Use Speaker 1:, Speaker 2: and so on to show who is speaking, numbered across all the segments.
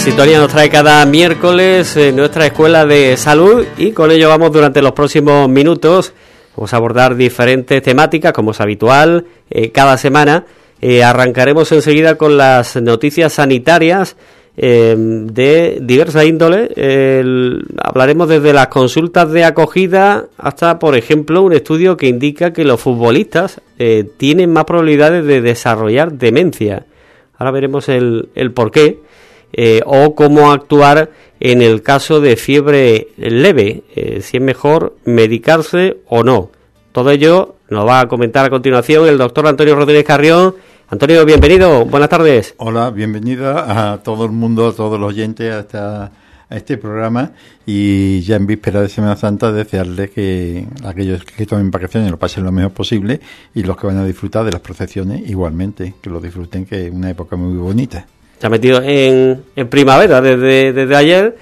Speaker 1: sintonía nos trae cada miércoles nuestra Escuela de Salud, y con ello vamos durante los próximos minutos. Vamos a abordar diferentes temáticas, como es habitual, cada semana. Arrancaremos enseguida con las noticias sanitarias de diversa índole. Hablaremos desde las consultas de acogida hasta, por ejemplo, un estudio que indica que los futbolistas tienen más probabilidades de desarrollar demencia. Ahora veremos el porqué, o cómo actuar en el caso de fiebre leve, si es mejor medicarse o no. Todo ello nos va a comentar a continuación el doctor Antonio Rodríguez Carrión. Antonio, bienvenido, buenas tardes.
Speaker 2: Hola, bienvenida a todo el mundo, a todos los oyentes a este programa, y ya en víspera de Semana Santa desearles que aquellos que tomen vacaciones lo pasen lo mejor posible, y los que van a disfrutar de las procesiones igualmente, que lo disfruten, que es una época muy bonita. Se ha metido en primavera desde ayer,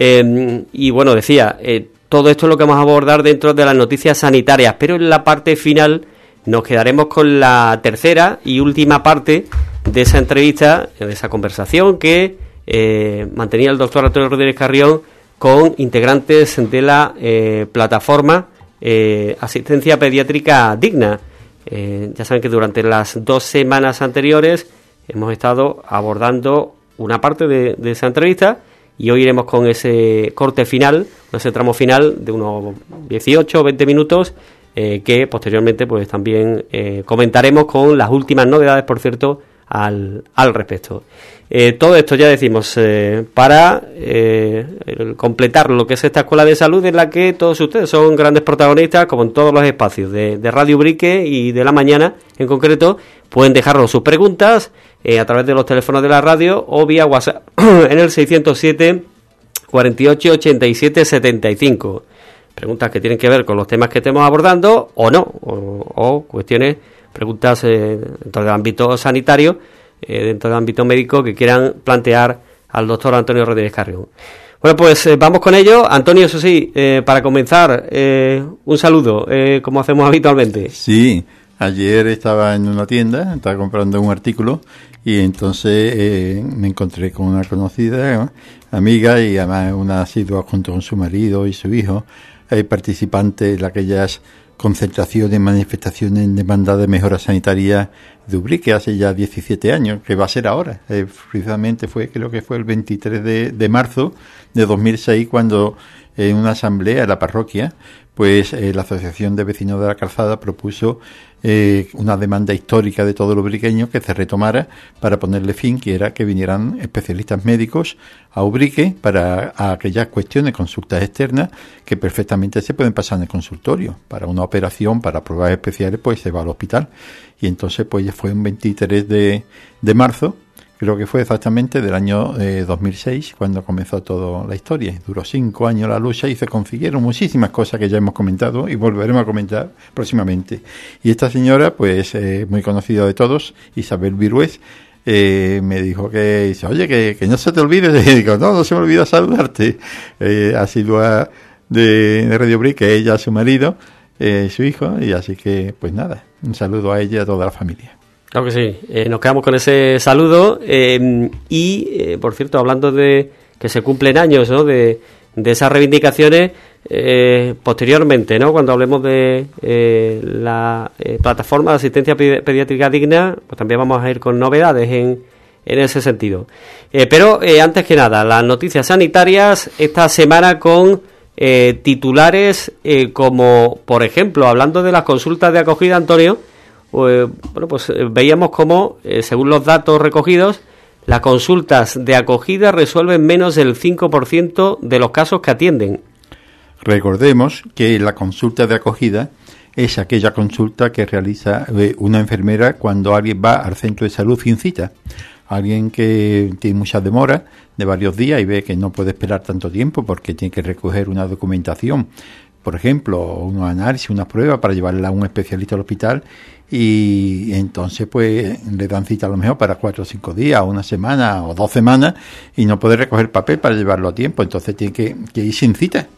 Speaker 2: y bueno, decía, todo esto es lo que vamos a abordar dentro de las noticias sanitarias, pero en la parte final nos quedaremos con la tercera y última parte de esa entrevista, de esa conversación que mantenía el doctor Antonio Rodríguez Carrión con integrantes de la plataforma Asistencia Pediátrica Digna. Ya saben que durante las 2 semanas anteriores hemos estado abordando una parte de esa entrevista, y hoy iremos con ese corte final, ese tramo final de unos 18 o 20 minutos, que posteriormente pues también comentaremos con las últimas novedades, por cierto, al respecto. Todo esto, ya decimos, para completar lo que es esta Escuela de Salud, en la que todos ustedes son grandes protagonistas, como en todos los espacios de Radio Ubrique y de la mañana en concreto. Pueden dejarnos sus preguntas a través de los teléfonos de la radio o vía WhatsApp en el 607 48 87 75. Preguntas que tienen que ver con los temas que estemos abordando o no, o cuestiones, preguntas dentro del ámbito sanitario, dentro del ámbito médico, que quieran plantear al doctor Antonio Rodríguez Carrión. Bueno, pues vamos con ello. Antonio, eso sí, para comenzar, un saludo, como hacemos habitualmente. Sí, ayer estaba en una tienda, estaba comprando un artículo, y entonces me encontré con una conocida amiga, y además una asidua junto con su marido y su hijo, participante en aquellas concentraciones, manifestaciones en demanda de mejora sanitaria de Ubrique hace ya 17 años, que va a ser ahora. Precisamente creo que fue el 23 de marzo de 2006, cuando en una asamblea en la parroquia, pues la Asociación de Vecinos de la Calzada propuso una demanda histórica de todos los ubriqueños que se retomara, para ponerle fin, que era que vinieran especialistas médicos a Ubrique para aquellas cuestiones, consultas externas, que perfectamente se pueden pasar en el consultorio. Para una operación, para pruebas especiales, pues se va al hospital. Y entonces pues fue un 23 de marzo, creo que fue exactamente, del año 2006, cuando comenzó toda la historia. Duró 5 años la lucha y se consiguieron muchísimas cosas que ya hemos comentado y volveremos a comentar próximamente. Y esta señora, pues muy conocida de todos, Isabel Virués, me dijo que, dice, oye, que no se te olvide. Y digo, no se me olvida saludarte. Asidua de Radio Ubrique, ella, su marido, su hijo, y así que, pues nada, un saludo a ella y a toda la familia.
Speaker 1: Claro que sí, nos quedamos con ese saludo, y por cierto, hablando de que se cumplen años, ¿no?, de esas reivindicaciones, posteriormente, ¿no?, cuando hablemos de la plataforma de asistencia pediátrica digna, pues también vamos a ir con novedades en ese sentido. Pero antes que nada, las noticias sanitarias esta semana con titulares como, por ejemplo, hablando de las consultas de acogida, Antonio. Bueno, pues veíamos cómo, según los datos recogidos, las consultas de acogida resuelven menos del 5% de los casos que atienden.
Speaker 2: Recordemos que la consulta de acogida es aquella consulta que realiza una enfermera cuando alguien va al centro de salud sin cita. Alguien que tiene mucha demora de varios días y ve que no puede esperar tanto tiempo porque tiene que recoger una documentación, por ejemplo, unos análisis, unas pruebas para llevarla a un especialista al hospital, y entonces pues le dan cita a lo mejor para 4 o 5 días, o una semana o 2 semanas, y no puede recoger papel para llevarlo a tiempo, entonces tiene que ir sin cita.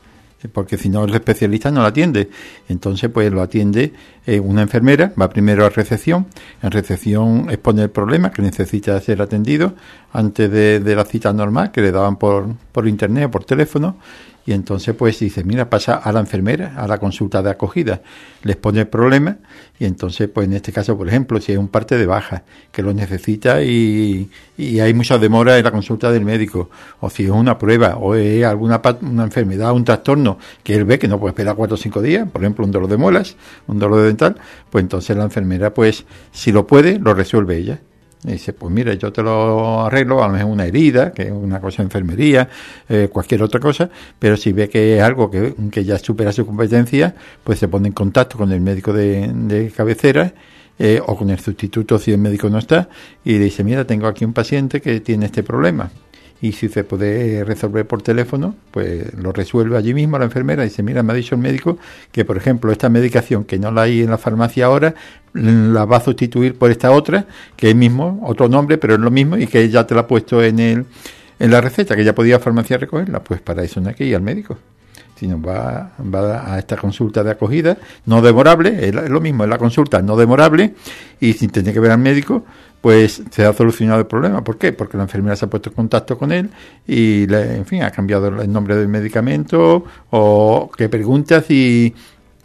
Speaker 2: porque si no el especialista no lo atiende. Entonces pues lo atiende una enfermera, va primero a recepción, en recepción expone el problema que necesita ser atendido antes de la cita normal que le daban por internet o por teléfono. Y entonces pues dice, mira, pasa a la enfermera, a la consulta de acogida, les pone el problema y entonces pues en este caso, por ejemplo, si hay un parte de baja que lo necesita y hay mucha demora en la consulta del médico, o si es una prueba o es una enfermedad, un trastorno que él ve que no puede esperar 4 o 5 días, por ejemplo un dolor de muelas, un dolor de dental, pues entonces la enfermera pues si lo puede, lo resuelve ella. Y dice, pues mira, yo te lo arreglo, a lo mejor una herida, que es una cosa de enfermería, cualquier otra cosa, pero si ve que es algo que ya supera su competencia, pues se pone en contacto con el médico de cabecera o con el sustituto si el médico no está, y le dice, mira, tengo aquí un paciente que tiene este problema. Y si se puede resolver por teléfono, pues lo resuelve allí mismo la enfermera. Dice, mira, me ha dicho el médico que, por ejemplo, esta medicación que no la hay en la farmacia ahora, la va a sustituir por esta otra, que es mismo, otro nombre, pero es lo mismo, y que ya te la ha puesto en la receta, que ya podía farmacia recogerla. Pues para eso no hay que ir al médico, sino va a esta consulta de acogida, no demorable, es lo mismo, es la consulta no demorable, y sin tener que ver al médico, pues se ha solucionado el problema. ¿Por qué? Porque la enfermera se ha puesto en contacto con él y, en fin, ha cambiado el nombre del medicamento, o que pregunta si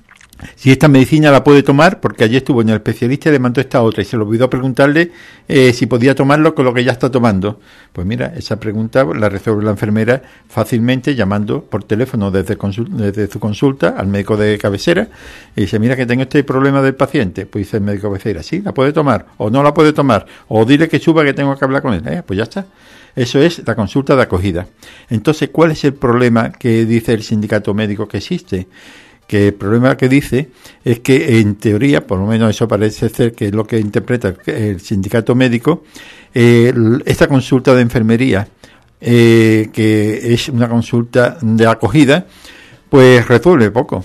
Speaker 2: esta medicina la puede tomar, porque allí estuvo en el especialista y le mandó esta otra y se le olvidó preguntarle si podía tomarlo con lo que ya está tomando. Pues mira, esa pregunta la resuelve la enfermera fácilmente llamando por teléfono desde su consulta al médico de cabecera y dice, mira que tengo este problema del paciente. Pues dice el médico de cabecera, sí, la puede tomar o no la puede tomar, o dile que suba que tengo que hablar con él. Pues ya está. Eso es la consulta de acogida. Entonces, ¿cuál es el problema que dice el sindicato médico que existe? Que el problema que dice es que en teoría, por lo menos eso parece ser que es lo que interpreta el sindicato médico, esta consulta de enfermería, que es una consulta de acogida, pues resuelve poco,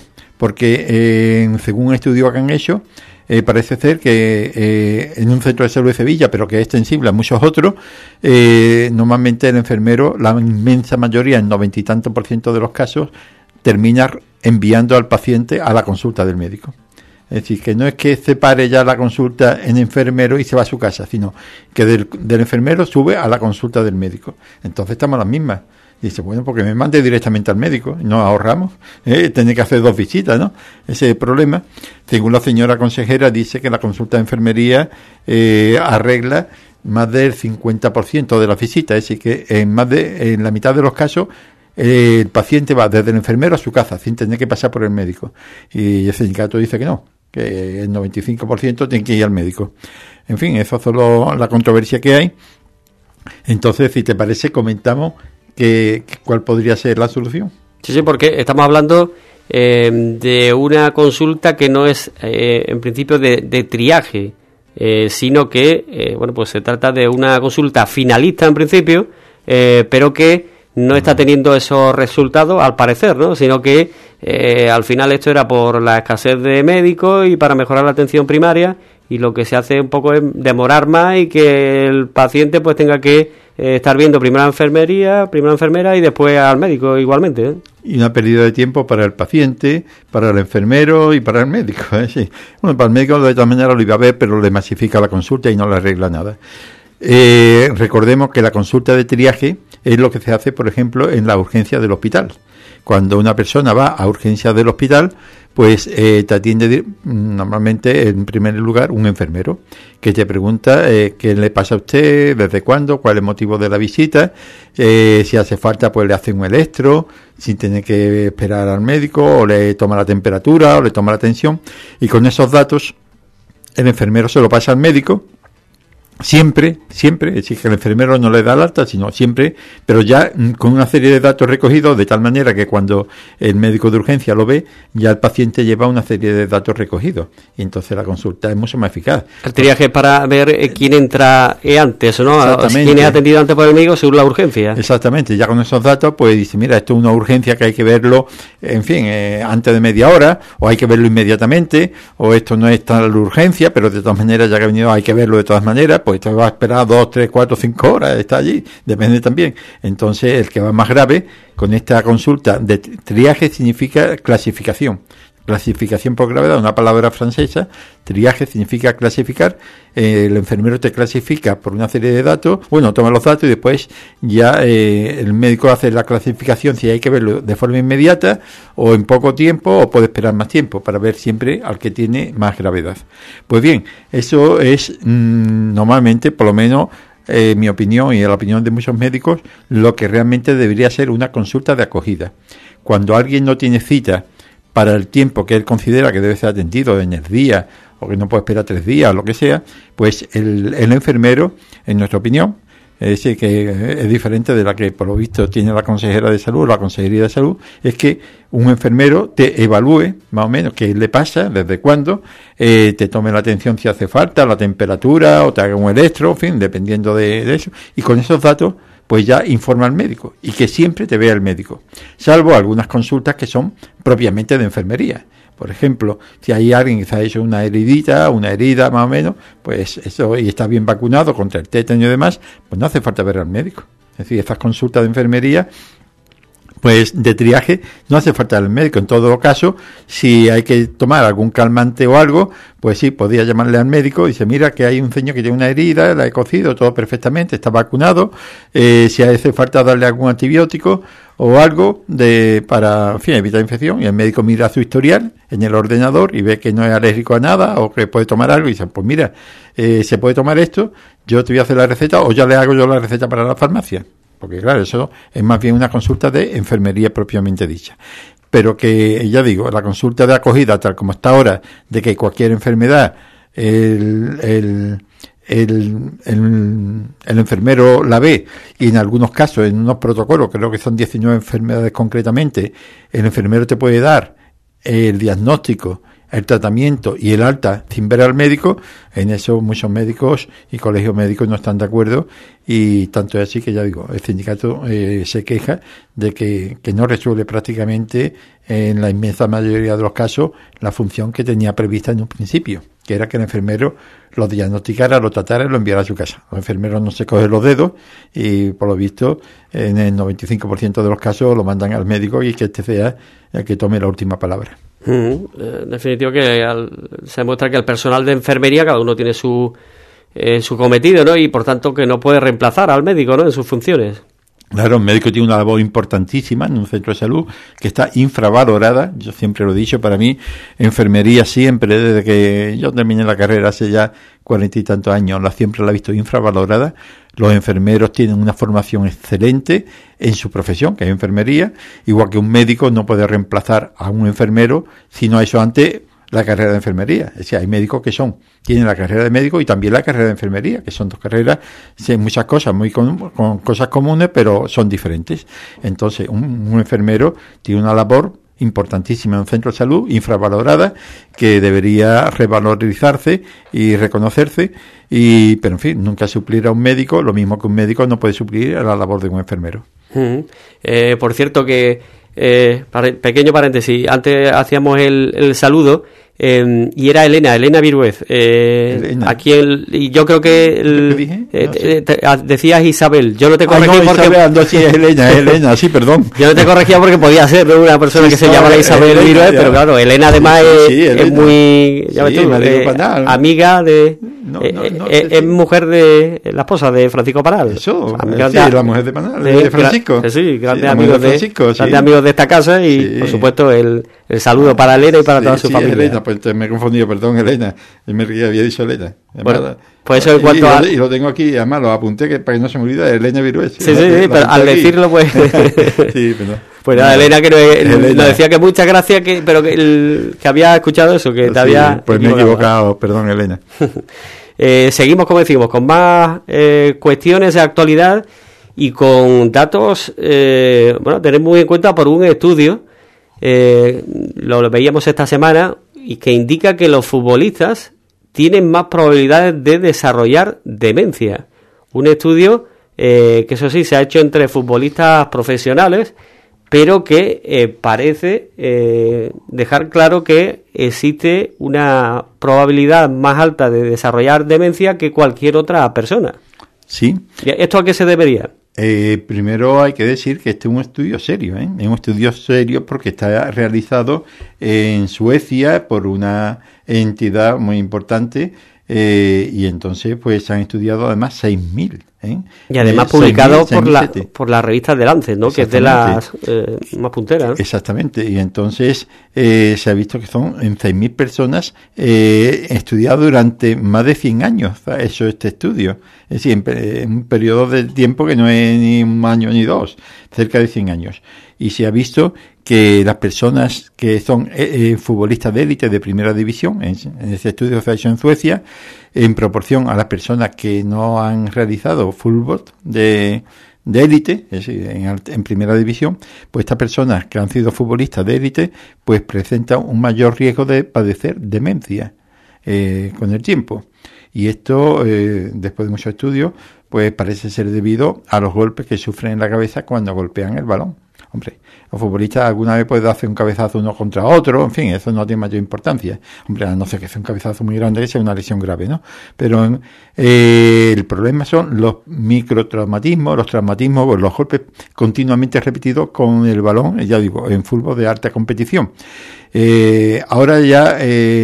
Speaker 2: porque según un estudio que han hecho, parece ser que en un centro de salud de Sevilla, pero que es extensible a muchos otros, normalmente el enfermero, la inmensa mayoría, el 90 y tanto % de los casos, termina enviando al paciente a la consulta del médico. Es decir, que no es que se pare ya la consulta en enfermero y se va a su casa, sino que del enfermero sube a la consulta del médico. Entonces estamos a las mismas. Y dice, bueno, porque me mande directamente al médico, y nos ahorramos, tener que hacer 2 visitas, ¿no? Ese es el problema. Según la señora consejera, dice que la consulta de enfermería arregla más del 50% de las visitas, es decir, que en la mitad de los casos el paciente va desde el enfermero a su casa sin tener que pasar por el médico, y el sindicato dice que no, que el 95% tiene que ir al médico. En fin, eso es solo la controversia que hay. Entonces, si te parece, comentamos cuál podría ser la solución.
Speaker 1: Sí, porque estamos hablando de una consulta que no es en principio de triaje, sino que bueno, pues se trata de una consulta finalista en principio, pero que no está teniendo esos resultados al parecer, ¿no? Sino que al final esto era por la escasez de médicos y para mejorar la atención primaria, y lo que se hace un poco es demorar más y que el paciente pues tenga que estar viendo primero la enfermera y después al médico igualmente, ¿eh?
Speaker 2: Y una pérdida de tiempo para el paciente, para el enfermero y para el médico, ¿eh? Sí. Bueno, para el médico de todas maneras lo iba a ver, pero le masifica la consulta y no le arregla nada. Recordemos que la consulta de triaje es lo que se hace, por ejemplo, en la urgencia del hospital. Cuando una persona va a urgencias del hospital, pues te atiende normalmente en primer lugar un enfermero que te pregunta qué le pasa a usted, desde cuándo, cuál es el motivo de la visita, si hace falta pues le hace un electro sin tener que esperar al médico, o le toma la temperatura o le toma la tensión, y con esos datos el enfermero se lo pasa al médico. Siempre, es decir, que el enfermero no le da el alta, sino siempre, pero ya con una serie de datos recogidos, de tal manera que cuando el médico de urgencia lo ve, ya el paciente lleva una serie de datos recogidos, y entonces la consulta es mucho más eficaz.
Speaker 1: El triaje es para ver quién entra antes, ¿no?
Speaker 2: Exactamente.
Speaker 1: Quién es atendido antes por el médico según la urgencia.
Speaker 2: Exactamente, ya con esos datos, pues dice, mira, esto es una urgencia que hay que verlo, en fin, antes de media hora, o hay que verlo inmediatamente, o esto no es tal urgencia, pero de todas maneras, ya que ha venido hay que verlo de todas maneras, pues pues te va a esperar 2, 3, 4, 5 horas, está allí, depende también. Entonces, el que va más grave, con esta consulta de triaje significa clasificación. Clasificación por gravedad, una palabra francesa. Triaje significa clasificar. El enfermero te clasifica por una serie de datos. Bueno, toma los datos y después ya el médico hace la clasificación si hay que verlo de forma inmediata o en poco tiempo o puede esperar más tiempo para ver siempre al que tiene más gravedad. Pues bien, eso es normalmente, por lo menos, mi opinión y la opinión de muchos médicos, lo que realmente debería ser una consulta de acogida. Cuando alguien no tiene cita para el tiempo que él considera que debe ser atendido en el día o que no puede esperar 3 días o lo que sea, pues el enfermero, en nuestra opinión, es decir, que es diferente de la que por lo visto tiene la consejera de salud o la consejería de salud, es que un enfermero te evalúe más o menos qué le pasa, desde cuándo, te tome la atención si hace falta, la temperatura o te haga un electro, en fin, dependiendo de eso, y con esos datos pues ya informa al médico y que siempre te vea el médico, salvo algunas consultas que son propiamente de enfermería. Por ejemplo, si hay alguien que se ha hecho una herida más o menos, pues eso, y está bien vacunado contra el tétano y demás, pues no hace falta ver al médico. Es decir, estas consultas de enfermería, pues de triaje, no hace falta el médico. En todo caso, si hay que tomar algún calmante o algo, pues sí, podría llamarle al médico y dice, mira que hay un señor que tiene una herida, la he cocido, todo perfectamente, está vacunado, si hace falta darle algún antibiótico o algo para, en fin, evitar infección, y el médico mira su historial en el ordenador y ve que no es alérgico a nada o que puede tomar algo y dice, pues mira, se puede tomar esto, yo te voy a hacer la receta o ya le hago yo la receta para la farmacia. Porque claro, eso es más bien una consulta de enfermería propiamente dicha. Pero que, ya digo, la consulta de acogida, tal como está ahora, de que cualquier enfermedad, el enfermero la ve, y en algunos casos, en unos protocolos, creo que son 19 enfermedades concretamente, el enfermero te puede dar el diagnóstico, el tratamiento y el alta sin ver al médico. En eso muchos médicos y colegios médicos no están de acuerdo, y tanto es así que, ya digo, el sindicato se queja de que no resuelve prácticamente en la inmensa mayoría de los casos la función que tenía prevista en un principio, que era que el enfermero lo diagnosticara, lo tratara y lo enviara a su casa. Los enfermeros no se cogen los dedos y, por lo visto, en el 95% de los casos lo mandan al médico y que este sea el que tome la última palabra.
Speaker 1: En definitivo, que se demuestra que el personal de enfermería, cada uno tiene su cometido, ¿no? Y por tanto que no puede reemplazar al médico, ¿no?, en sus funciones.
Speaker 2: Claro, un médico tiene una labor importantísima en un centro de salud que está infravalorada. Yo siempre lo he dicho, para mí, enfermería siempre, desde que yo terminé la carrera hace ya 40 y tantos años, siempre la he visto infravalorada. Los enfermeros tienen una formación excelente en su profesión, que es enfermería, igual que un médico no puede reemplazar a un enfermero si no ha hecho antes la carrera de enfermería. Es decir, hay médicos que tienen la carrera de médico y también la carrera de enfermería, que son dos carreras, sí, muchas cosas, con cosas comunes, pero son diferentes. Entonces, un enfermero tiene una labor importantísima en un centro de salud, infravalorada, que debería revalorizarse y reconocerse, pero en fin, nunca suplir a un médico, lo mismo que un médico no puede suplir a la labor de un enfermero.
Speaker 1: Por cierto que, pequeño paréntesis, antes hacíamos el saludo, y era Elena Viruez, aquí y yo creo que decías Isabel, yo no te corregí porque
Speaker 2: sí, es Elena, sí, perdón,
Speaker 1: yo no te corregía porque podía ser una persona que se llama Isabel Viruez, pero claro, Elena además es muy, ya ves tú, amiga de es mujer de la esposa de Francisco Panal.
Speaker 2: Eso, la mujer de Panal, de Francisco.
Speaker 1: Sí, grandes amigos de esta casa, y por supuesto el saludo para Elena y para toda su familia.
Speaker 2: Elena, pues me he confundido, perdón, Elena. Yo me había dicho Elena.
Speaker 1: Bueno, pues eso en cuanto
Speaker 2: y lo tengo aquí, además lo apunté para que no se me olvide, Elena Virués.
Speaker 1: Sí, pero al decirlo, pues.
Speaker 2: Sí, perdón.
Speaker 1: Pues nada, Elena, que nos decía que muchas gracias, pero que había escuchado eso, que te había.
Speaker 2: Pues me he equivocado, perdón, Elena.
Speaker 1: Seguimos, como decimos, con más cuestiones de actualidad y con datos, tener muy en cuenta por un estudio, lo veíamos esta semana, y que indica que los futbolistas tienen más probabilidades de desarrollar demencia. Un estudio que, eso sí, se ha hecho entre futbolistas profesionales, pero que parece dejar claro que existe una probabilidad más alta de desarrollar demencia que cualquier otra persona.
Speaker 2: Sí.
Speaker 1: ¿Esto a qué se debería?
Speaker 2: Primero hay que decir que este es un estudio serio, ¿eh? Es un estudio serio porque está realizado en Suecia por una entidad muy importante, y entonces pues se han estudiado además 6.000.
Speaker 1: Y además publicado por la revista de Lancet, ¿no? Que es de las más punteras.
Speaker 2: Exactamente, y entonces se ha visto que son en 6.000 personas estudiadas durante más de 100 años, hecho este estudio. Es decir, en un periodo de tiempo que no es ni un año ni dos, cerca de 100 años. Y se ha visto que las personas que son futbolistas de élite de primera división, en ese estudio que se ha hecho en Suecia, en proporción a las personas que no han realizado fútbol de élite, es decir, en primera división, pues estas personas que han sido futbolistas de élite, pues presentan un mayor riesgo de padecer demencia con el tiempo. Y esto, después de muchos estudios, pues parece ser debido a los golpes que sufren en la cabeza cuando golpean el balón. Hombre, los futbolistas alguna vez pueden hacer un cabezazo uno contra otro, en fin, eso no tiene mayor importancia. Hombre, a no ser que sea un cabezazo muy grande, que sea una lesión grave, ¿no? Pero el problema son los microtraumatismos, los traumatismos, los golpes continuamente repetidos con el balón, ya digo, en fútbol de alta competición. Ahora ya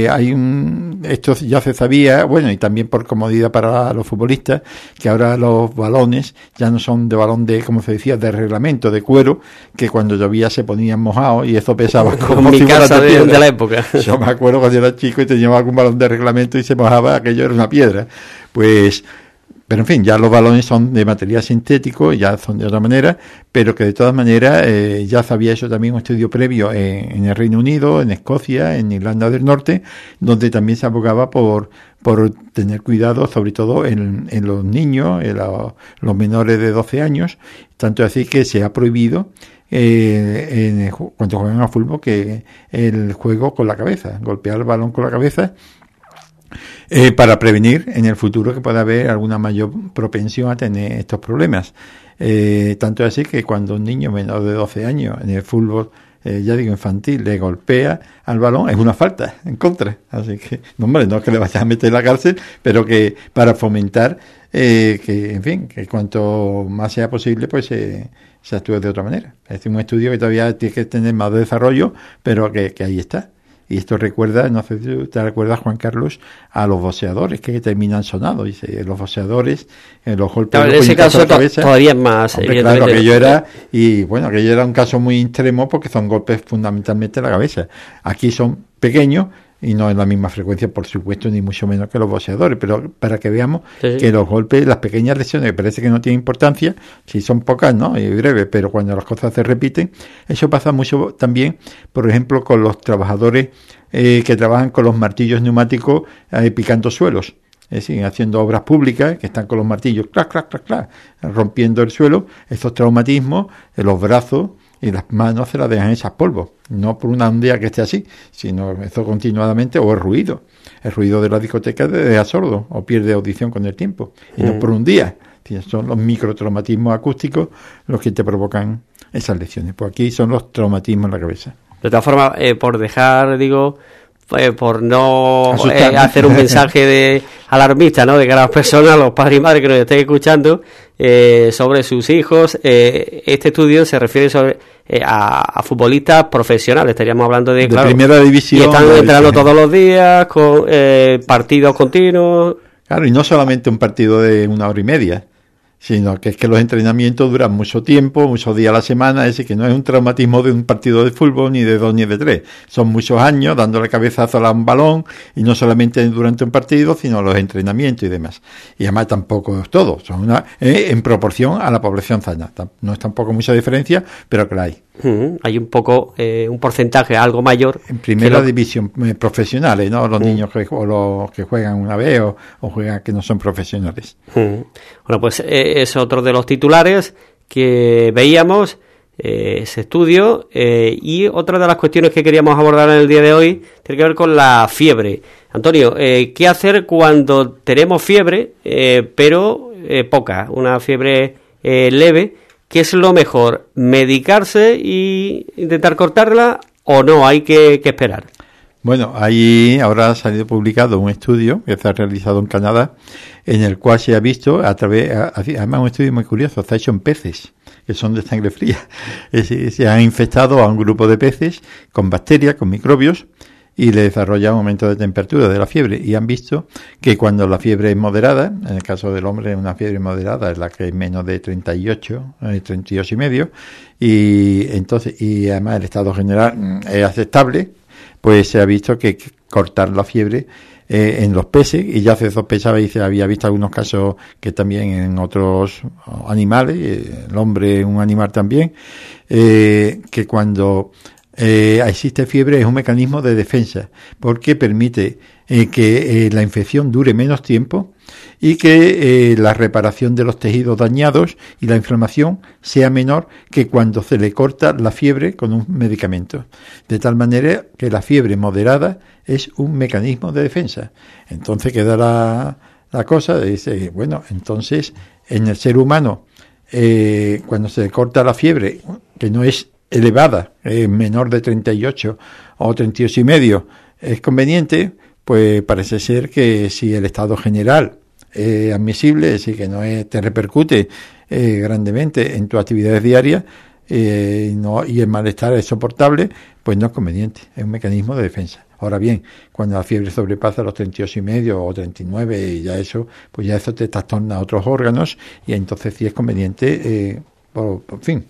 Speaker 2: esto ya se sabía, bueno, y también por comodidad para los futbolistas, que ahora los balones ya no son de balón de, como se decía, de reglamento, de cuero, que cuando llovía se ponían mojados y eso pesaba como
Speaker 1: si fuera de la época.
Speaker 2: Yo me acuerdo cuando era chico y teníamos algún balón de reglamento y se mojaba, aquello era una piedra. Pues, pero en fin, ya los balones son de material sintético, ya son de otra manera, pero que de todas maneras ya se había hecho también un estudio previo en el Reino Unido, en Escocia, en Irlanda del Norte, donde también se abogaba por tener cuidado, sobre todo en los niños, en los menores de 12 años, tanto así que se ha prohibido cuando juegan a fútbol que el juego con la cabeza, golpear el balón con la cabeza, para prevenir en el futuro que pueda haber alguna mayor propensión a tener estos problemas. Tanto así que cuando un niño menor de 12 años en el fútbol, ya digo infantil, le golpea al balón, es una falta en contra. Así que, no, hombre, no es que le vayas a meter en la cárcel, pero que para fomentar que, en fin, que cuanto más sea posible, pues se actúe de otra manera. Es un estudio que todavía tiene que tener más desarrollo, pero que ahí está. Y esto recuerda, no sé si te recuerdas, Juan Carlos, a los boxeadores que terminan sonados. Dice, los boxeadores, los golpes
Speaker 1: en ese caso todavía es más.
Speaker 2: Hombre, claro, aquello era un caso muy extremo porque son golpes fundamentalmente en la cabeza. Aquí son pequeños y no en la misma frecuencia, por supuesto, ni mucho menos que los boxeadores, pero para que veamos que los golpes, las pequeñas lesiones, que parece que no tienen importancia, si son pocas, ¿no? Y breves, pero cuando las cosas se repiten, eso pasa mucho también, por ejemplo, con los trabajadores que trabajan con los martillos neumáticos picando suelos. Es decir, haciendo obras públicas, que están con los martillos, clac, clac, clac, clac, rompiendo el suelo. Estos traumatismos, los brazos y las manos se las dejan hechas polvo, no por una ondea que esté así, sino eso continuadamente, o el ruido de la discoteca te deja sordo o pierde audición con el tiempo, y no por un día. Son los microtraumatismos acústicos los que te provocan esas lesiones. Pues aquí son los traumatismos en la cabeza.
Speaker 1: De todas formas, por dejar, por no hacer un mensaje de alarmista, ¿no? De cara a las personas, los padres y madres que nos estén escuchando, sobre sus hijos. Este estudio se refiere a futbolistas profesionales. Estaríamos hablando de
Speaker 2: primera división.
Speaker 1: Y están entrenando todos los días con partidos continuos.
Speaker 2: Claro, y no solamente un partido de 1 hora y media, sino que es que los entrenamientos duran mucho tiempo, muchos días a la semana, es decir, que no es un traumatismo de un partido de fútbol, ni de 2 ni de 3. Son muchos años dándole cabezazo a un balón, y no solamente durante un partido, sino los entrenamientos y demás. Y además tampoco es todo, son en proporción a la población sana. No es tampoco mucha diferencia, pero que la hay.
Speaker 1: Hay un poco, un porcentaje algo mayor.
Speaker 2: En primera división, profesionales, ¿no? Los niños o los que juegan una vez o juegan que no son profesionales.
Speaker 1: Bueno, pues es otro de los titulares que veíamos, ese estudio, y otra de las cuestiones que queríamos abordar en el día de hoy tiene que ver con la fiebre. Antonio, ¿qué hacer cuando tenemos fiebre, pero poca, una fiebre leve, ¿qué es lo mejor? ¿Medicarse y intentar cortarla o no? Hay que esperar.
Speaker 2: Bueno, ahí ahora ha salido publicado un estudio que se ha realizado en Canadá, en el cual se ha visto además un estudio muy curioso, está hecho en peces, que son de sangre fría. Se han infectado a un grupo de peces con bacterias, con microbios, y le desarrolla un aumento de temperatura de la fiebre, y han visto que cuando la fiebre es moderada, en el caso del hombre una fiebre moderada es la que es menos de 38 y medio, y además el estado general es aceptable, pues se ha visto que cortar la fiebre en los peces, y ya se sospechaba y se había visto algunos casos que también en otros animales, el hombre es un animal también, que cuando existe fiebre es un mecanismo de defensa, porque permite que la infección dure menos tiempo y que la reparación de los tejidos dañados y la inflamación sea menor que cuando se le corta la fiebre con un medicamento. De tal manera que la fiebre moderada es un mecanismo de defensa. Entonces queda la cosa, dice, bueno, entonces en el ser humano, cuando se le corta la fiebre, que no es elevada, menor de 38 o 38 y medio, es conveniente, pues parece ser que si el estado general es admisible, es decir, que no te repercute grandemente en tus actividades diarias, y el malestar es soportable, pues no es conveniente, es un mecanismo de defensa. Ahora bien, cuando la fiebre sobrepasa los 38 y medio o 39, y ya eso te trastorna a otros órganos, y entonces sí es conveniente, por fin,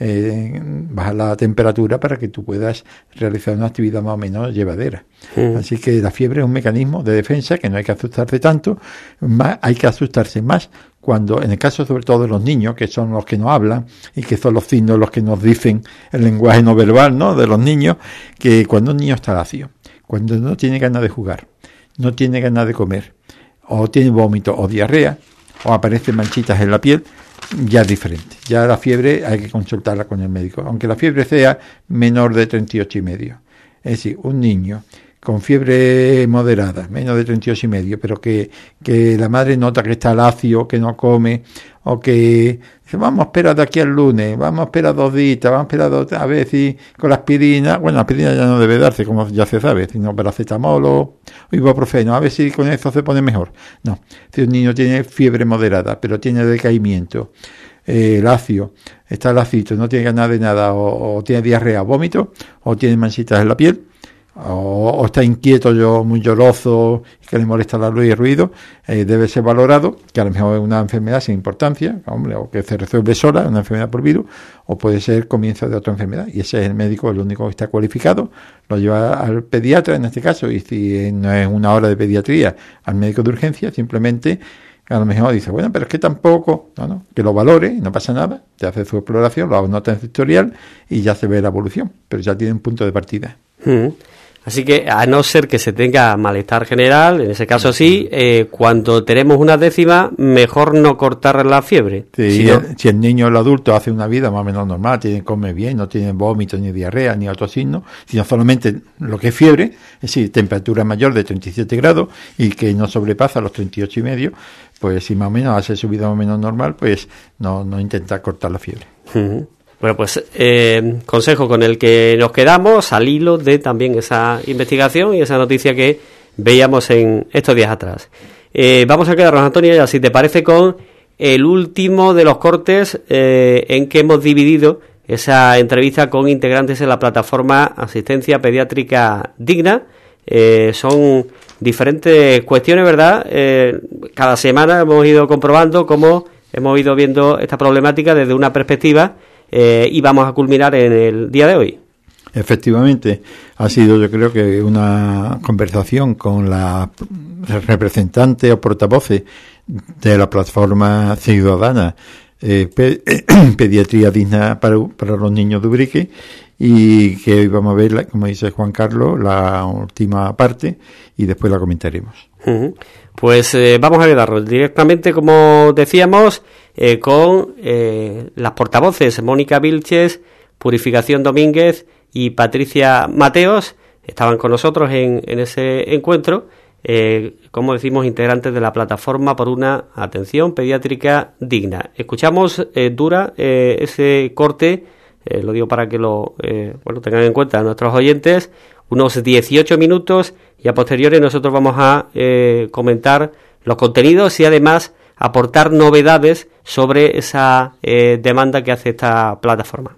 Speaker 2: bajar la temperatura para que tú puedas realizar una actividad más o menos llevadera. Así que la fiebre es un mecanismo de defensa que no hay que asustarse tanto, hay que asustarse más cuando, en el caso sobre todo de los niños, que son los que no hablan y que son los signos los que nos dicen el lenguaje no verbal, ¿no?, de los niños, que cuando un niño está lacio, cuando no tiene ganas de jugar, no tiene ganas de comer, o tiene vómito o diarrea, o aparecen manchitas en la piel, ya es diferente. Ya la fiebre hay que consultarla con el médico, aunque la fiebre sea menor de 38 y medio. Es decir, un niño con fiebre moderada, menos de 38 y medio, pero que la madre nota que está lacio, que no come, o que dice, vamos a esperar de aquí al lunes, vamos a esperar 2 días, vamos a esperar a ver si con la aspirina, bueno, la aspirina ya no debe darse, como ya se sabe, sino paracetamol o ibuprofeno, a ver si con eso se pone mejor. No, si un niño tiene fiebre moderada, pero tiene decaimiento, lacio, está lacito, no tiene ganas de nada, o tiene diarrea, vómito, o tiene manchitas en la piel, o está inquieto, muy lloroso, que le molesta la luz y el ruido, debe ser valorado, que a lo mejor es una enfermedad sin importancia, hombre, o que se resuelve sola, una enfermedad por virus, o puede ser comienzo de otra enfermedad, y ese es el médico, el único que está cualificado, lo lleva al pediatra en este caso, y si no es una hora de pediatría, al médico de urgencia, simplemente a lo mejor dice, bueno, pero es que tampoco, no, que lo valore, no pasa nada, te hace su exploración, lo anota en su historial y ya se ve la evolución, pero ya tiene un punto de partida.
Speaker 1: Así que, a no ser que se tenga malestar general, en ese caso sí, cuando tenemos una décima, mejor no cortar la fiebre.
Speaker 2: Sí, si el niño o el adulto hace una vida más o menos normal, come bien, no tiene vómitos, ni diarrea, ni otros signos, sino solamente lo que es fiebre, es decir, temperatura mayor de 37 grados y que no sobrepasa los 38 y medio, pues si más o menos hace su vida más o menos normal, pues no intenta cortar la fiebre.
Speaker 1: Bueno, pues consejo con el que nos quedamos al hilo de también esa investigación y esa noticia que veíamos en estos días atrás. Vamos a quedarnos, Antonio, ya si te parece, con el último de los cortes en que hemos dividido esa entrevista con integrantes en la plataforma Asistencia Pediátrica Digna. Son diferentes cuestiones, ¿verdad? Cada semana hemos ido comprobando cómo hemos ido viendo esta problemática desde una perspectiva y vamos a culminar en el día de hoy.
Speaker 2: Efectivamente, ha sido, yo creo que una conversación con la representante o portavoces de la plataforma ciudadana Pediatría Digna para los niños de Ubrique, y que hoy vamos a ver, como dice Juan Carlos, la última parte y después la comentaremos.
Speaker 1: Pues vamos a quedarnos directamente, como decíamos, con las portavoces Mónica Vilches, Purificación Domínguez y Patricia Mateos. Estaban con nosotros en ese encuentro, como decimos, integrantes de la plataforma por una atención pediátrica digna. Escuchamos, Dura, ese corte, lo digo para que lo tengan en cuenta nuestros oyentes, unos 18 minutos, y a posteriores nosotros vamos a comentar los contenidos y además aportar novedades sobre esa demanda que hace esta plataforma.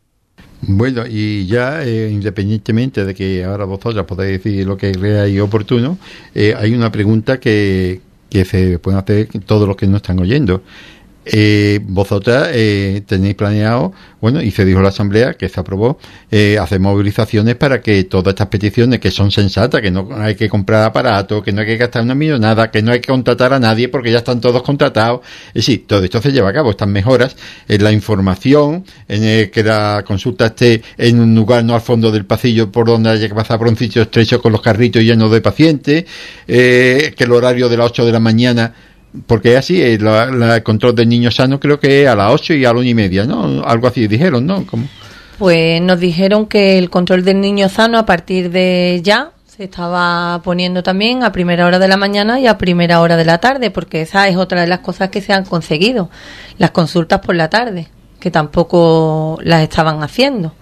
Speaker 2: Bueno, y ya independientemente de que ahora vosotros podéis decir lo que creáis oportuno, hay una pregunta que se pueden hacer todos los que nos están oyendo. Vosotras tenéis planeado, y se dijo en la asamblea que se aprobó, hacer movilizaciones para que todas estas peticiones que son sensatas, que no hay que comprar aparatos, que no hay que gastar una millonada, que no hay que contratar a nadie porque ya están todos contratados, es decir, todo esto se lleva a cabo, estas mejoras en la información, en que la consulta esté en un lugar, no al fondo del pasillo por donde haya que pasar por un sitio estrecho con los carritos llenos de pacientes, que el horario de las 8 de la mañana, porque es así, el control del niño sano creo que es a las 8 y a la 1:30, ¿no? Algo así dijeron, ¿no? ¿Cómo?
Speaker 3: Pues nos dijeron que el control del niño sano a partir de ya se estaba poniendo también a primera hora de la mañana y a primera hora de la tarde, porque esa es otra de las cosas que se han conseguido, las consultas por la tarde, que tampoco las estaban haciendo.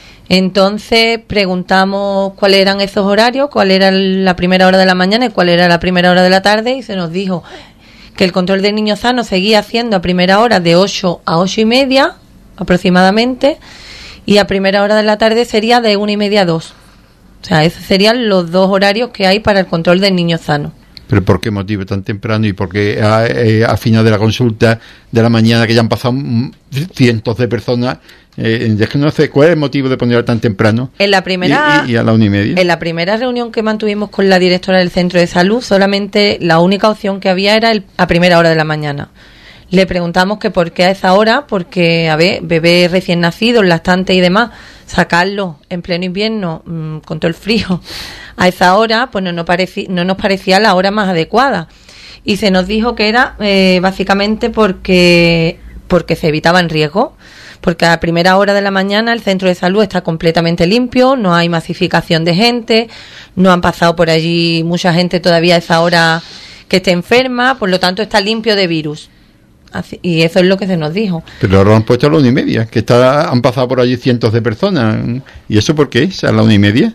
Speaker 3: Entonces preguntamos cuáles eran esos horarios, cuál era la primera hora de la mañana y cuál era la primera hora de la tarde, y se nos dijo que el control del niño sano seguía haciendo a primera hora de 8 a 8:30 aproximadamente, y a primera hora de la tarde sería de 1:30 a 2. O sea, esos serían los dos horarios que hay para el control del niño sano.
Speaker 2: ¿Pero por qué motivo tan temprano? ¿Y por qué al final de la consulta de la mañana, que ya han pasado cientos de personas, es que no sé cuál es el motivo de ponerla tan temprano?
Speaker 3: En la primera,
Speaker 2: y a la 1:30.
Speaker 3: En la primera reunión que mantuvimos con la directora del centro de salud, solamente la única opción que había era a primera hora de la mañana. Le preguntamos que por qué a esa hora, porque, a ver, bebés recién nacidos, lactantes y demás, sacarlos en pleno invierno, con todo el frío, a esa hora, pues no nos parecía la hora más adecuada. Y se nos dijo que era básicamente porque se evitaban riesgos, porque a primera hora de la mañana el centro de salud está completamente limpio, no hay masificación de gente, no han pasado por allí mucha gente todavía a esa hora que esté enferma, por lo tanto está limpio de virus. Así, y eso es lo que se nos dijo.
Speaker 2: Pero ahora lo han puesto a la 1:30, que han pasado por allí cientos de personas. ¿Y eso por qué es a la 1:30?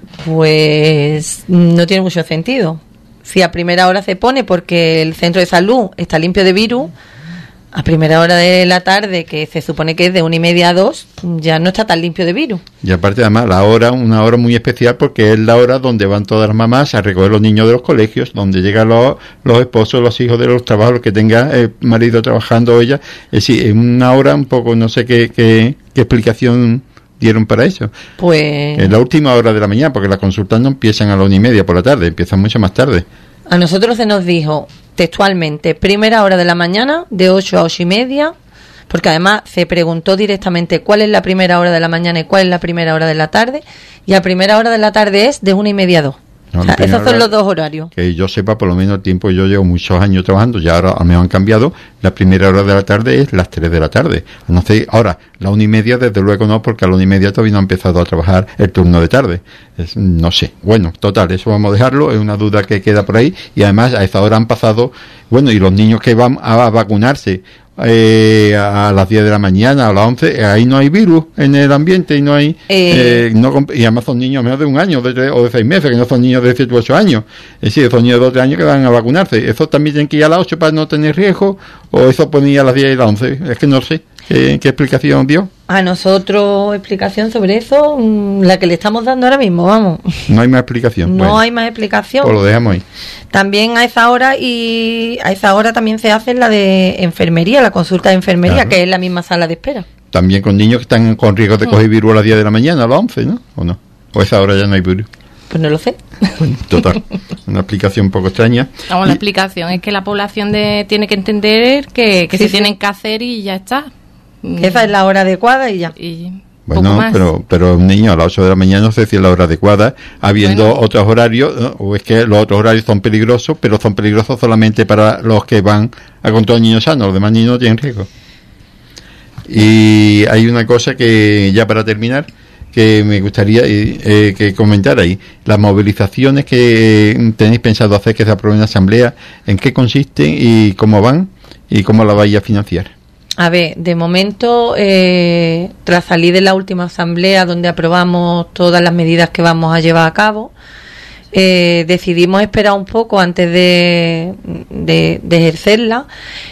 Speaker 3: Pues no tiene mucho sentido. Si a primera hora se pone porque el centro de salud está limpio de virus, a primera hora de la tarde, que se supone que es de 1:30 a 2, ya no está tan limpio de virus.
Speaker 2: Y aparte, además, una hora muy especial, porque es la hora donde van todas las mamás a recoger los niños de los colegios, donde llegan los esposos, los hijos de los trabajos, que tenga el marido trabajando, ella. Es decir, en una hora un poco, no sé qué explicación dieron para eso.
Speaker 3: Pues
Speaker 2: en la última hora de la mañana, porque las consultas no empiezan a la 1:30 por la tarde, empiezan mucho más tarde.
Speaker 3: A nosotros se nos dijo textualmente, primera hora de la mañana, de 8 a 8:30, porque además se preguntó directamente cuál es la primera hora de la mañana y cuál es la primera hora de la tarde, y a primera hora de la tarde es de 1:30 a 2.
Speaker 2: No,
Speaker 3: o sea, esos son los dos horarios.
Speaker 2: Que yo sepa, por lo menos el tiempo, yo llevo muchos años trabajando, ya ahora me han cambiado, la primera hora de la tarde es las 3 de la tarde. No sé, ahora, la 1:30 desde luego no, porque a la 1:30 todavía no ha empezado a trabajar el turno de tarde. No sé. Bueno, total, eso vamos a dejarlo, es una duda que queda por ahí, y además a esa hora han pasado, y los niños que van a vacunarse a las 10 de la mañana, a las 11, ahí no hay virus en el ambiente y no hay y además son niños menos de un año o de 6 meses, que no son niños de 7 u 8 años, es decir, son niños de 12 años que van a vacunarse. ¿Eso también tienen que ir a las 8 para no tener riesgo, o eso pueden ir a las 10 y las 11? Es que no sé. ¿Qué explicación dio?
Speaker 3: A nosotros explicación sobre eso, la que le estamos dando ahora mismo, vamos.
Speaker 2: No hay más explicación.
Speaker 3: No hay más explicación.
Speaker 2: Pues lo dejamos ahí.
Speaker 3: También a esa hora también se hace la de enfermería, la consulta de enfermería, claro, que es la misma sala de espera. También
Speaker 2: con niños que están con riesgo de coger virus a las 10 de la mañana, a las 11, ¿no? ¿O no? ¿O a esa hora ya no hay virus?
Speaker 3: Pues no lo sé.
Speaker 2: Total, una explicación un poco extraña.
Speaker 4: La explicación es que la población tiene que entender que se tienen que hacer y ya está.
Speaker 3: Que esa es la hora adecuada y ya.
Speaker 2: Bueno, pero un niño a las 8 de la mañana no sé si es la hora adecuada, habiendo otros horarios, ¿no? O es que los otros horarios son peligrosos, pero son peligrosos solamente para los que van a control niños sanos, los demás niños no tienen riesgo. Y hay una cosa que, ya para terminar, que me gustaría que comentarais. Las movilizaciones que tenéis pensado hacer que se aprueben en la Asamblea, ¿en qué consisten y cómo van y cómo la vais a financiar?
Speaker 3: A ver, de momento, tras salir de la última Asamblea donde aprobamos todas las medidas que vamos a llevar a cabo, decidimos esperar un poco antes de ejercerla,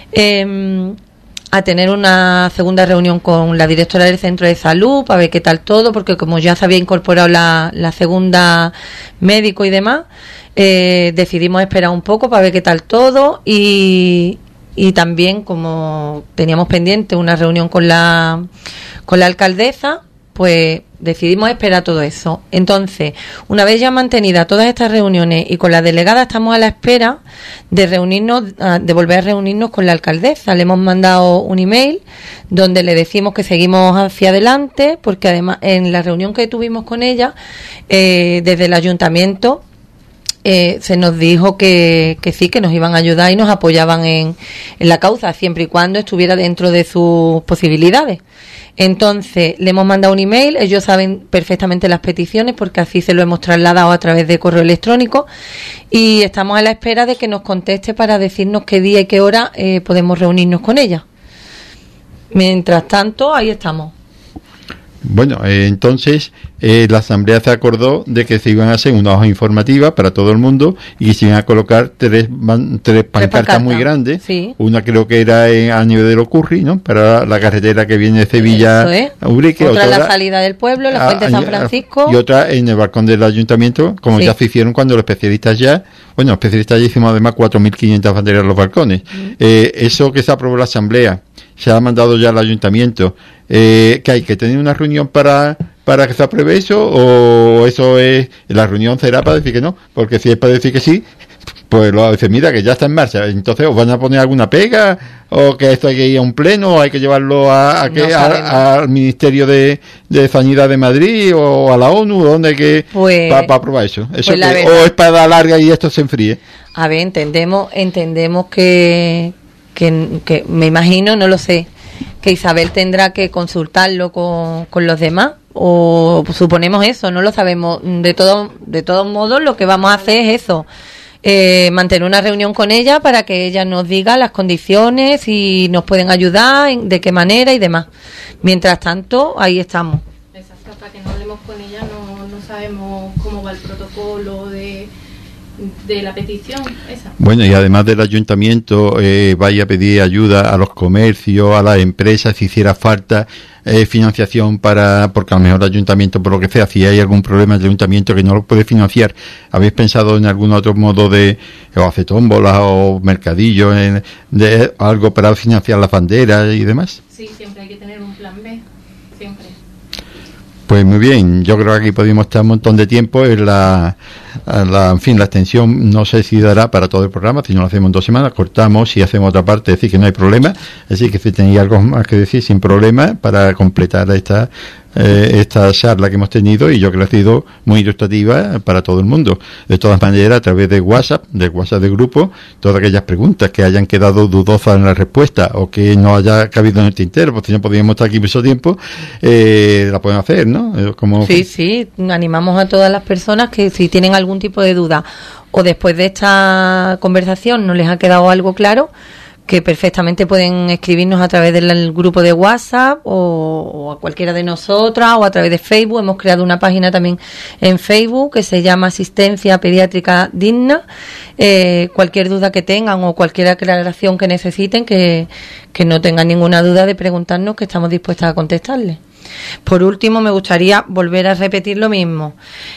Speaker 3: a tener una segunda reunión con la directora del centro de salud para ver qué tal todo, porque como ya se había incorporado la segunda médico y demás, decidimos esperar un poco para ver qué tal todo y también, como teníamos pendiente una reunión con la alcaldesa, pues decidimos esperar todo eso. Entonces, una vez ya mantenida todas estas reuniones y con la delegada, estamos a la espera de de volver a reunirnos con la alcaldesa. Le hemos mandado un email donde le decimos que seguimos hacia adelante, porque además en la reunión que tuvimos con ella, desde el ayuntamiento, se nos dijo que sí, que nos iban a ayudar y nos apoyaban en la causa, siempre y cuando estuviera dentro de sus posibilidades. Entonces, le hemos mandado un email, ellos saben perfectamente las peticiones porque así se lo hemos trasladado a través de correo electrónico y estamos a la espera de que nos conteste para decirnos qué día y qué hora podemos reunirnos con ella. Mientras tanto, ahí estamos.
Speaker 2: Bueno, entonces la Asamblea se acordó de que se iban a hacer una hoja informativa para todo el mundo y se iban a colocar tres pancartas muy grandes. Sí. Una creo que era a nivel de Locurri, ¿no? Para la carretera que viene de Sevilla a Ubrique.
Speaker 3: Otra la salida del pueblo, la Fuente de San Francisco.
Speaker 2: Y otra en el balcón del ayuntamiento, como ya se hicieron cuando los especialistas ya hicimos además 4.500 banderas en los balcones. Eso que se aprobó la Asamblea, se ha mandado ya al ayuntamiento. Que hay que tener una reunión para que se apruebe eso, o eso es, la reunión será para decir que no, porque si es para decir que sí, pues lo dice, mira que ya está en marcha, entonces os van a poner alguna pega, o que esto hay que ir a un pleno, o hay que llevarlo al Ministerio de Sanidad de Madrid, o a la ONU, donde hay que para aprobar eso, o es para dar larga y esto se enfríe.
Speaker 3: A ver, entendemos que me imagino, no lo sé, que Isabel tendrá que consultarlo con los demás, o suponemos eso, no lo sabemos. De todos modos, lo que vamos a hacer es eso, mantener una reunión con ella para que ella nos diga las condiciones, si nos pueden ayudar, de qué manera y demás. Mientras tanto, ahí estamos.
Speaker 4: Exacto, hasta que no hablemos con ella no sabemos cómo va el protocolo de la petición esa.
Speaker 2: Bueno, y además del ayuntamiento, vaya a pedir ayuda a los comercios, a las empresas, si hiciera falta financiación porque a lo mejor el ayuntamiento, por lo que sea, si hay algún problema del ayuntamiento que no lo puede financiar, ¿habéis pensado en algún otro modo o hacer tómbolas o mercadillos, de algo para financiar las banderas y demás?
Speaker 4: Sí, siempre hay que tener un plan B, siempre.
Speaker 2: Pues muy bien, yo creo que aquí podemos estar un montón de tiempo. En fin, la extensión no sé si dará para todo el programa, si no lo hacemos en 2 semanas, cortamos y hacemos otra parte, decir que no hay problema, así que si tenéis algo más que decir, sin problema, para completar esta charla que hemos tenido, y yo creo que ha sido muy ilustrativa para todo el mundo. De todas maneras, a través de WhatsApp del grupo, todas aquellas preguntas que hayan quedado dudosas en la respuesta o que no haya cabido en el tintero, porque si no podríamos estar aquí mucho tiempo, la pueden hacer, ¿no?
Speaker 3: Sí, animamos a todas las personas que si tienen algún tipo de duda o después de esta conversación no les ha quedado algo claro, que perfectamente pueden escribirnos a través del grupo de WhatsApp o a cualquiera de nosotras, o a través de Facebook. Hemos creado una página también en Facebook que se llama Asistencia Pediátrica Digna. Cualquier duda que tengan o cualquier aclaración que necesiten, que no tengan ninguna duda de preguntarnos, que estamos dispuestas a contestarles. Por último, me gustaría volver a repetir lo mismo.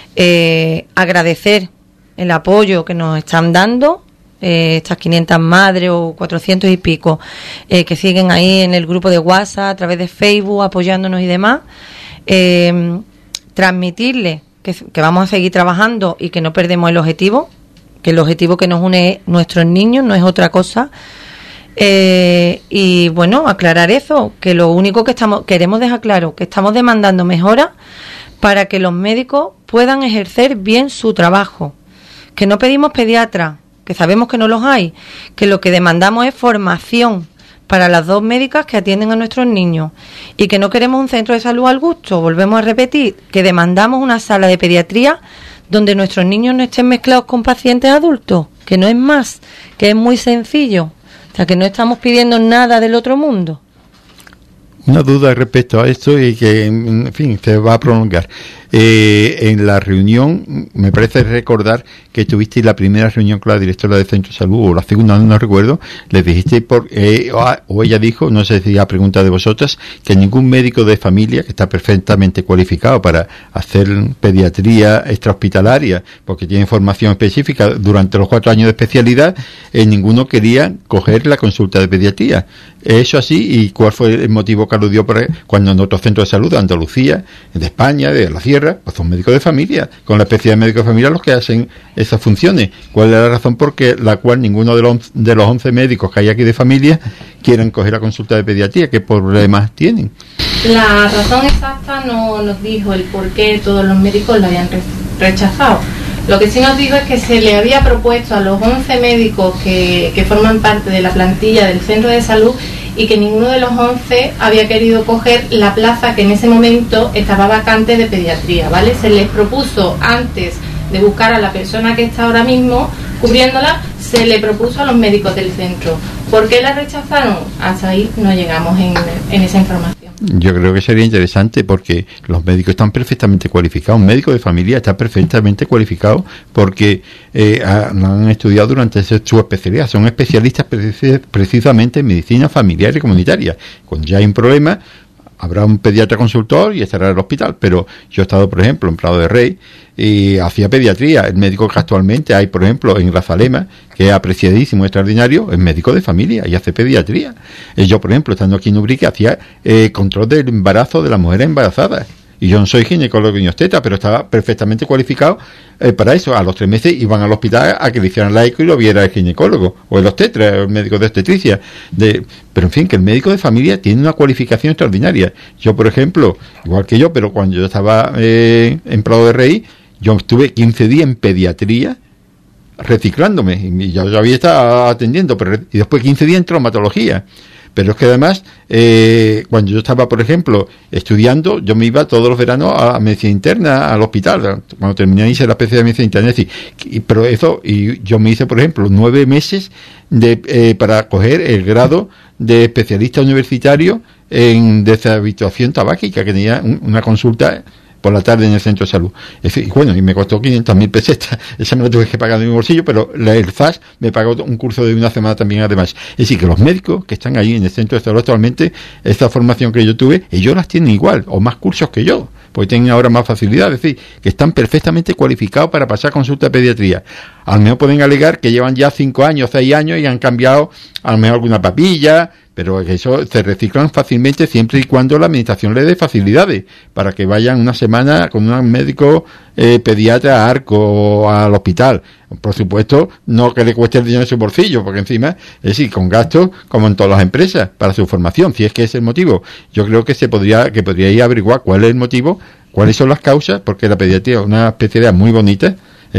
Speaker 3: Agradecer el apoyo que nos están dando, estas 500 madres o 400 y pico que siguen ahí en el grupo de WhatsApp, a través de Facebook, apoyándonos y demás. Transmitirles que vamos a seguir trabajando y que no perdemos el objetivo, que el objetivo que nos une es nuestros niños, no es otra cosa. Y bueno, aclarar eso, que lo único que queremos dejar claro, que estamos demandando mejoras para que los médicos puedan ejercer bien su trabajo, que no pedimos pediatras, que sabemos que no los hay, que lo que demandamos es formación para las 2 médicas que atienden a nuestros niños, y que no queremos un centro de salud al gusto. Volvemos a repetir que demandamos una sala de pediatría donde nuestros niños no estén mezclados con pacientes adultos, que no es más, que es muy sencillo, o sea, que no estamos pidiendo nada del otro mundo.
Speaker 2: Una duda respecto a esto y que, en fin, se va a prolongar. En la reunión, me parece recordar que tuvisteis la primera reunión con la directora del Centro de Salud, o la segunda, no recuerdo, le dijiste, o ella dijo, no sé si a pregunta de vosotras, que ningún médico de familia, que está perfectamente cualificado para hacer pediatría extrahospitalaria, porque tiene formación específica durante los 4 años de especialidad, ninguno quería coger la consulta de pediatría. ¿Eso así? ¿Y cuál fue el motivo que aludió cuando en otros centros de salud de Andalucía, de España, de la Sierra, pues son médicos de familia, con la especialidad de médicos de familia los que hacen esas funciones? ¿Cuál es la razón por la cual ninguno de los 11 médicos que hay aquí de familia quieren coger la consulta de pediatría? ¿Qué problemas tienen?
Speaker 4: La razón exacta no nos dijo el por qué todos los médicos la habían rechazado. Lo que sí nos dijo es que se le había propuesto a los 11 médicos que forman parte de la plantilla del centro de salud, y que ninguno de los 11 había querido coger la plaza que en ese momento estaba vacante de pediatría, ¿vale? Se les propuso, antes de buscar a la persona que está ahora mismo cubriéndola, se le propuso a los médicos del centro. ¿Por qué la rechazaron? Hasta ahí no llegamos en esa información.
Speaker 2: Yo creo que sería interesante, porque los médicos están perfectamente cualificados. Un médico de familia está perfectamente cualificado porque han estudiado durante su especialidad. Son especialistas precisamente en medicina familiar y comunitaria. Cuando ya hay un problema, habrá un pediatra consultor y estará en el hospital. Pero yo he estado, por ejemplo, en Prado de Rey y hacía pediatría. El médico que actualmente hay, por ejemplo, en Grazalema, que es apreciadísimo, extraordinario, es médico de familia y hace pediatría. Yo, por ejemplo, estando aquí en Ubrique, hacía control del embarazo de las mujeres embarazadas. Y yo no soy ginecólogo ni obstetra, pero estaba perfectamente cualificado para eso. A los 3 meses iban al hospital a que le hicieran la eco y lo viera el ginecólogo, o el obstetra, el médico de obstetricia. Pero en fin, que el médico de familia tiene una cualificación extraordinaria. Yo, por ejemplo, igual que yo, pero cuando yo estaba en Prado de Rey, yo estuve 15 días en pediatría reciclándome, y yo había estado atendiendo, y después 15 días en traumatología. Pero es que además, cuando yo estaba, por ejemplo, estudiando, yo me iba todos los veranos a medicina interna, al hospital. Cuando terminé hice la especialidad de medicina interna. Y yo me hice, por ejemplo, 9 meses para coger el grado de especialista universitario en deshabituación tabáquica, que tenía una consulta por la tarde en el centro de salud. Y me costó 500.000 pesetas. Esa me la tuve que pagar de mi bolsillo, pero el FAS me pagó un curso de 1 semana también, además. Es decir, que los médicos que están ahí en el centro de salud actualmente, esta formación que yo tuve, ellos las tienen igual, o más cursos que yo, porque tienen ahora más facilidad. Es decir, que están perfectamente cualificados para pasar consulta de pediatría. A lo mejor pueden alegar que llevan ya 5 años, 6 años y han cambiado a lo mejor alguna papilla, pero que eso se reciclan fácilmente siempre y cuando la administración le dé facilidades para que vayan una semana con un médico pediatra a Arco al hospital. Por supuesto, no que le cueste el dinero en su bolsillo, porque encima, es decir, con gastos como en todas las empresas para su formación, si es que es el motivo. Yo creo que podría ir a averiguar cuál es el motivo, cuáles son las causas, porque la pediatría es una especialidad muy bonita,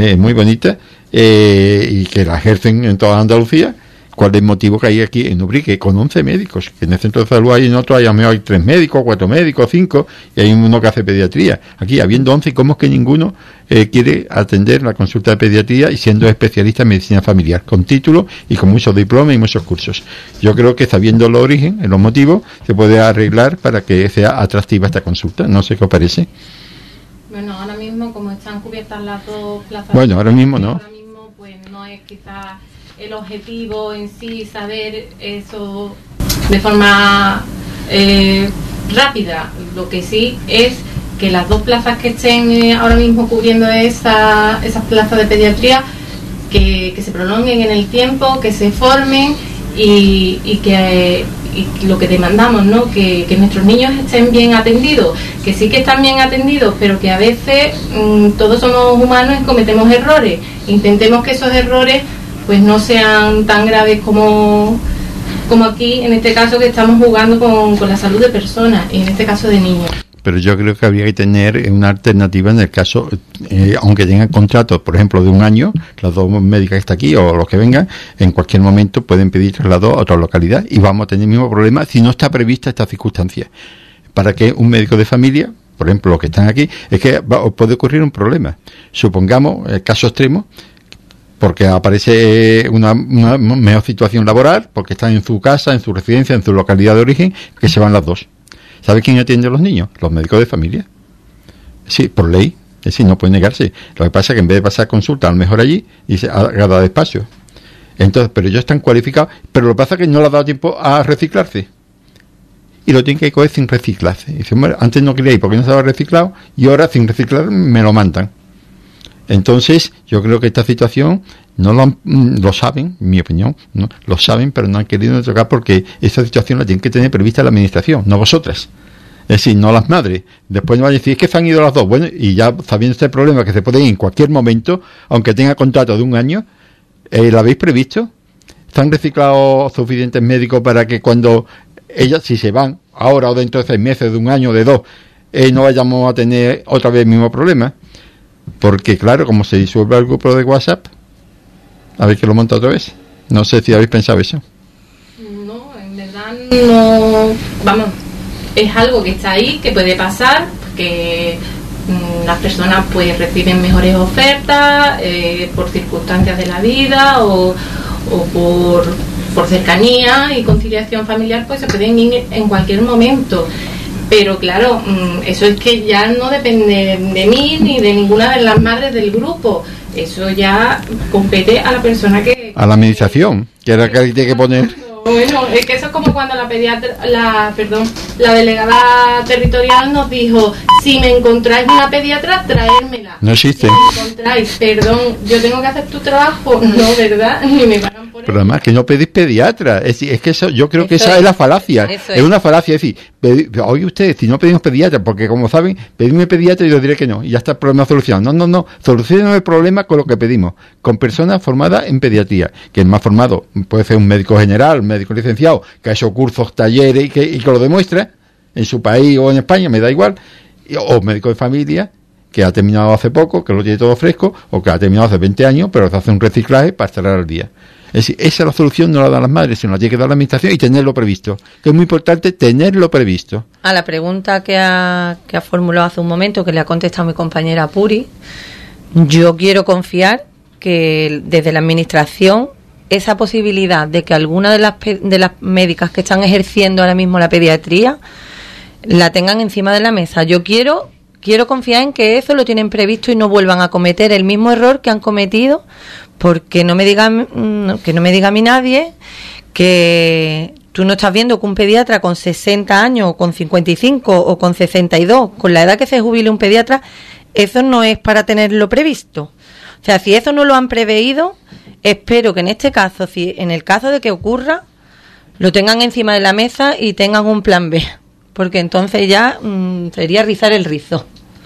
Speaker 2: y que la ejercen en toda Andalucía. ¿Cuál es el motivo que hay aquí en Ubrique con 11 médicos? Que en el centro de salud hay, en otro hay 3 médicos, 4 médicos, 5, y hay uno que hace pediatría. Aquí, habiendo 11, ¿cómo es que ninguno quiere atender la consulta de pediatría y siendo especialista en medicina familiar, con título y con muchos diplomas y muchos cursos? Yo creo que sabiendo el origen, los motivos, se puede arreglar para que sea atractiva esta consulta. No sé qué os parece.
Speaker 4: Bueno, ahora mismo, como están cubiertas las 2 plazas...
Speaker 2: Bueno, ahora mismo no.
Speaker 4: Ahora mismo, pues no es quizás el objetivo en sí saber eso de forma rápida. Lo que sí es que las 2 plazas que estén ahora mismo cubriendo esas plazas de pediatría, que se prolonguen en el tiempo, que se formen y que lo que demandamos, ¿no? Que nuestros niños estén bien atendidos, que sí que están bien atendidos, pero que a veces todos somos humanos y cometemos errores. Intentemos que esos errores pues no sean tan graves como aquí, en este caso, que estamos jugando con la salud de personas, y en este caso de niños.
Speaker 2: pero yo creo que habría que tener una alternativa en el caso, aunque tengan contratos, por ejemplo, de un año, las dos médicas que está aquí o los que vengan, en cualquier momento pueden pedir traslado a otra localidad y vamos a tener el mismo problema si no está prevista esta circunstancia. Para que un médico de familia, por ejemplo, los que están aquí, es que puede ocurrir un problema. Supongamos, el caso extremo, porque aparece una mejor situación laboral, porque están en su casa, en su residencia, en su localidad de origen, que se van las dos. ¿Sabe quién atiende a los niños? Los médicos de familia. Sí, por ley. Es decir, no puede negarse. Lo que pasa es que en vez de pasar consulta, a lo mejor allí, dice, haga despacio. Entonces, pero ellos están cualificados, pero lo que pasa es que no les ha dado tiempo a reciclarse. Y lo tienen que coger sin reciclarse. Y dice, bueno, antes no quería ir porque no estaba reciclado, y ahora sin reciclar me lo mandan. Entonces, yo creo que esta situación no lo saben, en mi opinión, ¿no? Lo saben, pero no han querido tocar porque esta situación la tienen que tener prevista la administración, no vosotras. Es decir, no las madres. Después no van a decir, es que se han ido las dos. Bueno, y ya sabiendo este problema que se puede ir en cualquier momento, aunque tenga contrato de un año, ¿lo habéis previsto? ¿Se han reciclado suficientes médicos para que cuando ellas, si se van ahora o dentro de 6 meses, de un año, de 2, no vayamos a tener otra vez el mismo problema? Porque claro, como se disuelve el grupo de WhatsApp, a ver que lo monta otra vez. No sé si habéis pensado eso.
Speaker 4: No, en verdad no. Vamos, es algo que está ahí, que puede pasar, que las personas pues reciben mejores ofertas por circunstancias de la vida o por cercanía y conciliación familiar, pues se pueden ir en cualquier momento. Pero claro, eso es que ya no depende de mí ni de ninguna de las madres del grupo. Eso ya compete a la persona que...
Speaker 2: A la administración, que era que tiene que poner...
Speaker 4: Bueno, es que eso es como cuando la delegada territorial nos dijo, si me encontráis una pediatra, traérmela.
Speaker 2: No existe.
Speaker 4: Si me encontráis, perdón, yo tengo que hacer tu trabajo, no, ¿verdad? Ni me pagan por eso.
Speaker 2: Pero además que no pedís pediatra, es que eso, yo creo que esa es la falacia, es una falacia, es decir, oye ustedes, si no pedimos pediatra, porque como saben, pedidme pediatra y yo diré que no, y ya está el problema solucionado. No, solucionen el problema con lo que pedimos, con personas formadas en pediatría, que el más formado puede ser un médico general, un médico licenciado, que ha hecho cursos, talleres y que lo demuestra en su país o en España, me da igual, o médico de familia, que ha terminado hace poco, que lo tiene todo fresco, o que ha terminado hace 20 años, pero hace un reciclaje para estar al día. Es decir, esa es la solución, no la dan las madres, sino la tiene que dar la administración y tenerlo previsto. Que es muy importante tenerlo previsto.
Speaker 3: A la pregunta que ha formulado hace un momento, que le ha contestado mi compañera Puri, yo quiero confiar que desde la administración esa posibilidad de que alguna de las médicas que están ejerciendo ahora mismo la pediatría la tengan encima de la mesa. Yo quiero confiar en que eso lo tienen previsto y no vuelvan a cometer el mismo error que han cometido, porque no me diga a mí nadie que tú no estás viendo que un pediatra con 60 años, o con 55 o con 62, con la edad que se jubile un pediatra, eso no es para tenerlo previsto. O sea, si eso no lo han preveído, espero que en este caso, si en el caso de que ocurra, lo tengan encima de la mesa y tengan un plan B, porque entonces ya sería rizar el rizo.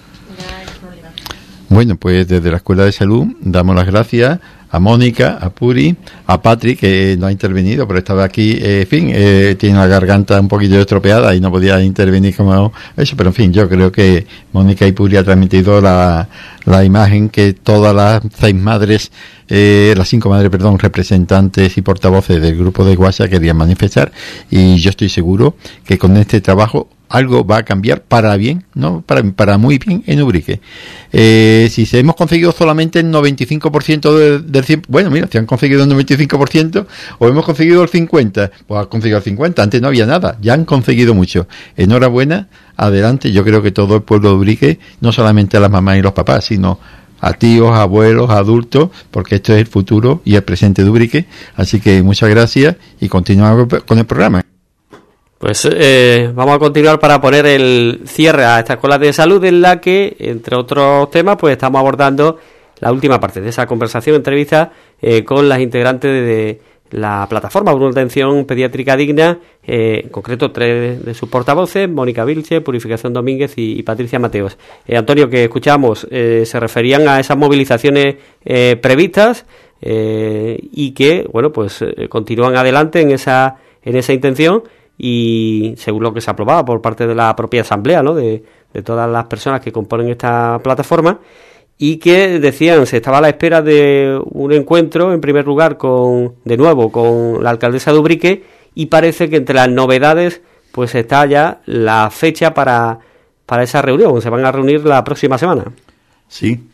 Speaker 2: Bueno, pues desde la Escuela de Salud damos las gracias a Mónica, a Puri, a Patrick, que no ha intervenido, pero estaba aquí, en fin, tiene una garganta un poquito estropeada y no podía intervenir como eso, pero en fin, yo creo que Mónica y Puri ha transmitido la imagen que todas las 5 madres, representantes y portavoces del grupo de WhatsApp querían manifestar, y yo estoy seguro que con este trabajo algo va a cambiar para bien, ¿no? Para muy bien en Ubrique. Si hemos conseguido solamente el 95% del 100%, bueno, mira, si han conseguido el 95% o hemos conseguido el 50%, pues han conseguido el 50%, antes no había nada, ya han conseguido mucho. Enhorabuena, adelante, yo creo que todo el pueblo de Ubrique, no solamente a las mamás y los papás, sino a tíos, abuelos, adultos, porque esto es el futuro y el presente de Ubrique, así que muchas gracias y continuamos con el programa.
Speaker 1: Pues vamos a continuar para poner el cierre a esta escuela de salud, en la que, entre otros temas, pues estamos abordando la última parte de esa conversación, entrevista con las integrantes de la plataforma por una atención pediátrica digna, en concreto 3 de sus portavoces, Mónica Vilche, Purificación Domínguez y Patricia Mateos. Antonio, que escuchamos, se referían a esas movilizaciones previstas y que, bueno, pues continúan adelante en esa intención, y según lo que se aprobaba por parte de la propia asamblea, ¿no?, de de todas las personas que componen esta plataforma, y que decían se estaba a la espera de un encuentro, en primer lugar, de nuevo con la alcaldesa de Ubrique, y parece que entre las novedades pues está ya la fecha para esa reunión. Se van a reunir la próxima semana.
Speaker 2: Sí,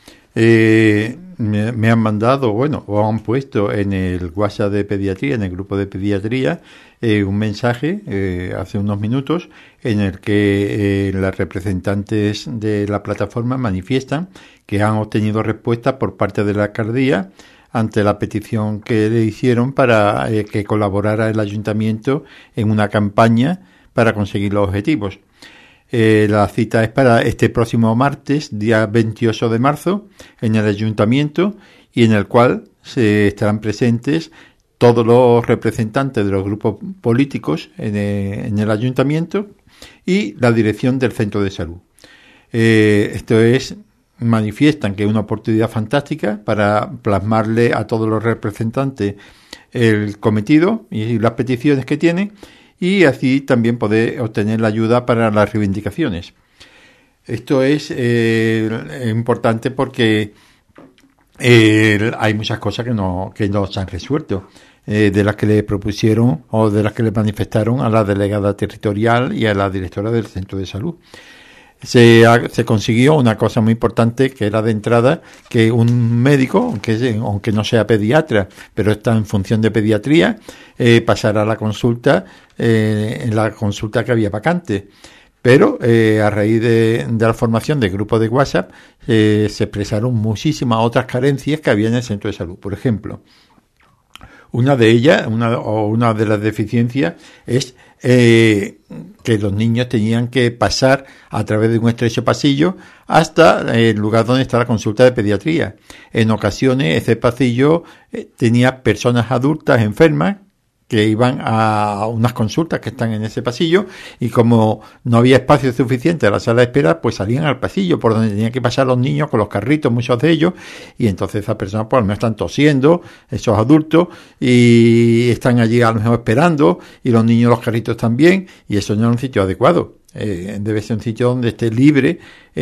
Speaker 2: me han mandado, o han puesto en el WhatsApp de pediatría, en el grupo de pediatría, un mensaje hace unos minutos en el que las representantes de la plataforma manifiestan que han obtenido respuesta por parte de la alcaldía ante la petición que le hicieron para que colaborara el ayuntamiento en una campaña para conseguir los objetivos. La cita es para este próximo martes, día 28 de marzo, en el ayuntamiento, y en el cual se estarán presentes todos los representantes de los grupos políticos en el ayuntamiento y la dirección del centro de salud. Manifiestan que es una oportunidad fantástica para plasmarle a todos los representantes el cometido y las peticiones que tienen, y así también poder obtener la ayuda para las reivindicaciones. Esto es importante porque hay muchas cosas que no se han resuelto, de las que le propusieron o de las que le manifestaron a la delegada territorial y a la directora del centro de salud. Se consiguió una cosa muy importante, que era de entrada que un médico, aunque no sea pediatra, pero está en función de pediatría, pasara a la consulta, en la consulta que había vacante. Pero a raíz de la formación del grupo de WhatsApp se expresaron muchísimas otras carencias que había en el centro de salud. Por ejemplo, una de ellas, una de las deficiencias es que los niños tenían que pasar a través de un estrecho pasillo hasta el lugar donde está la consulta de pediatría. En ocasiones ese pasillo tenía personas adultas enfermas que iban a unas consultas que están en ese pasillo, y como no había espacio suficiente en la sala de espera, pues salían al pasillo por donde tenían que pasar los niños con los carritos, muchos de ellos, y entonces esas personas pues a lo mejor están tosiendo, esos adultos, y están allí a lo mejor esperando, y los niños los carritos también, y eso no es un sitio adecuado. Debe ser un sitio donde esté libre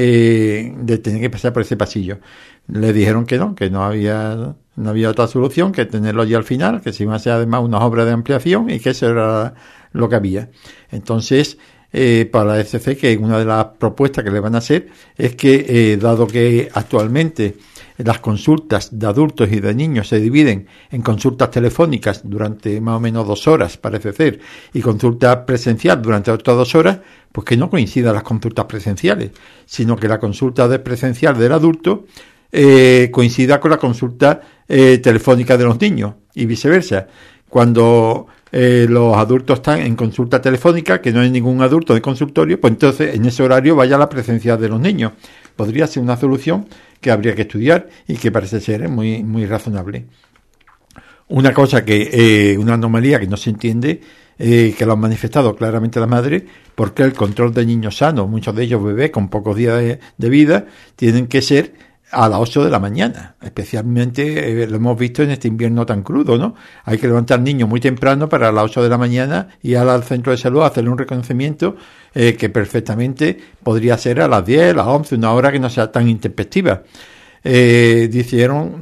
Speaker 2: de tener que pasar por ese pasillo. Le dijeron que no había otra solución que tenerlo allí al final, que se iban a hacer además unas obras de ampliación, y que eso era lo que había. Entonces, para la ECC, que una de las propuestas que le van a hacer es que, dado que actualmente las consultas de adultos y de niños se dividen en consultas telefónicas durante más o menos 2 horas, parece ser, y consulta presencial durante otras 2 horas, pues que no coincidan las consultas presenciales, sino que la consulta presencial del adulto coincida con la consulta telefónica de los niños, y viceversa. Cuando los adultos están en consulta telefónica, que no hay ningún adulto de consultorio, pues entonces en ese horario vaya la presencial de los niños. Podría ser una solución que habría que estudiar y que parece ser muy, muy razonable. Una cosa una anomalía que no se entiende, que lo han manifestado claramente las madres, porque el control de niños sanos, muchos de ellos bebés con pocos días de vida, tienen que ser a las 8 de la mañana, especialmente lo hemos visto en este invierno tan crudo, ¿no? Hay que levantar niños muy temprano para a las 8 de la mañana ir al centro de salud a hacerle un reconocimiento que perfectamente podría ser a las 10, a las 11, una hora que no sea tan intempestiva. Dijeron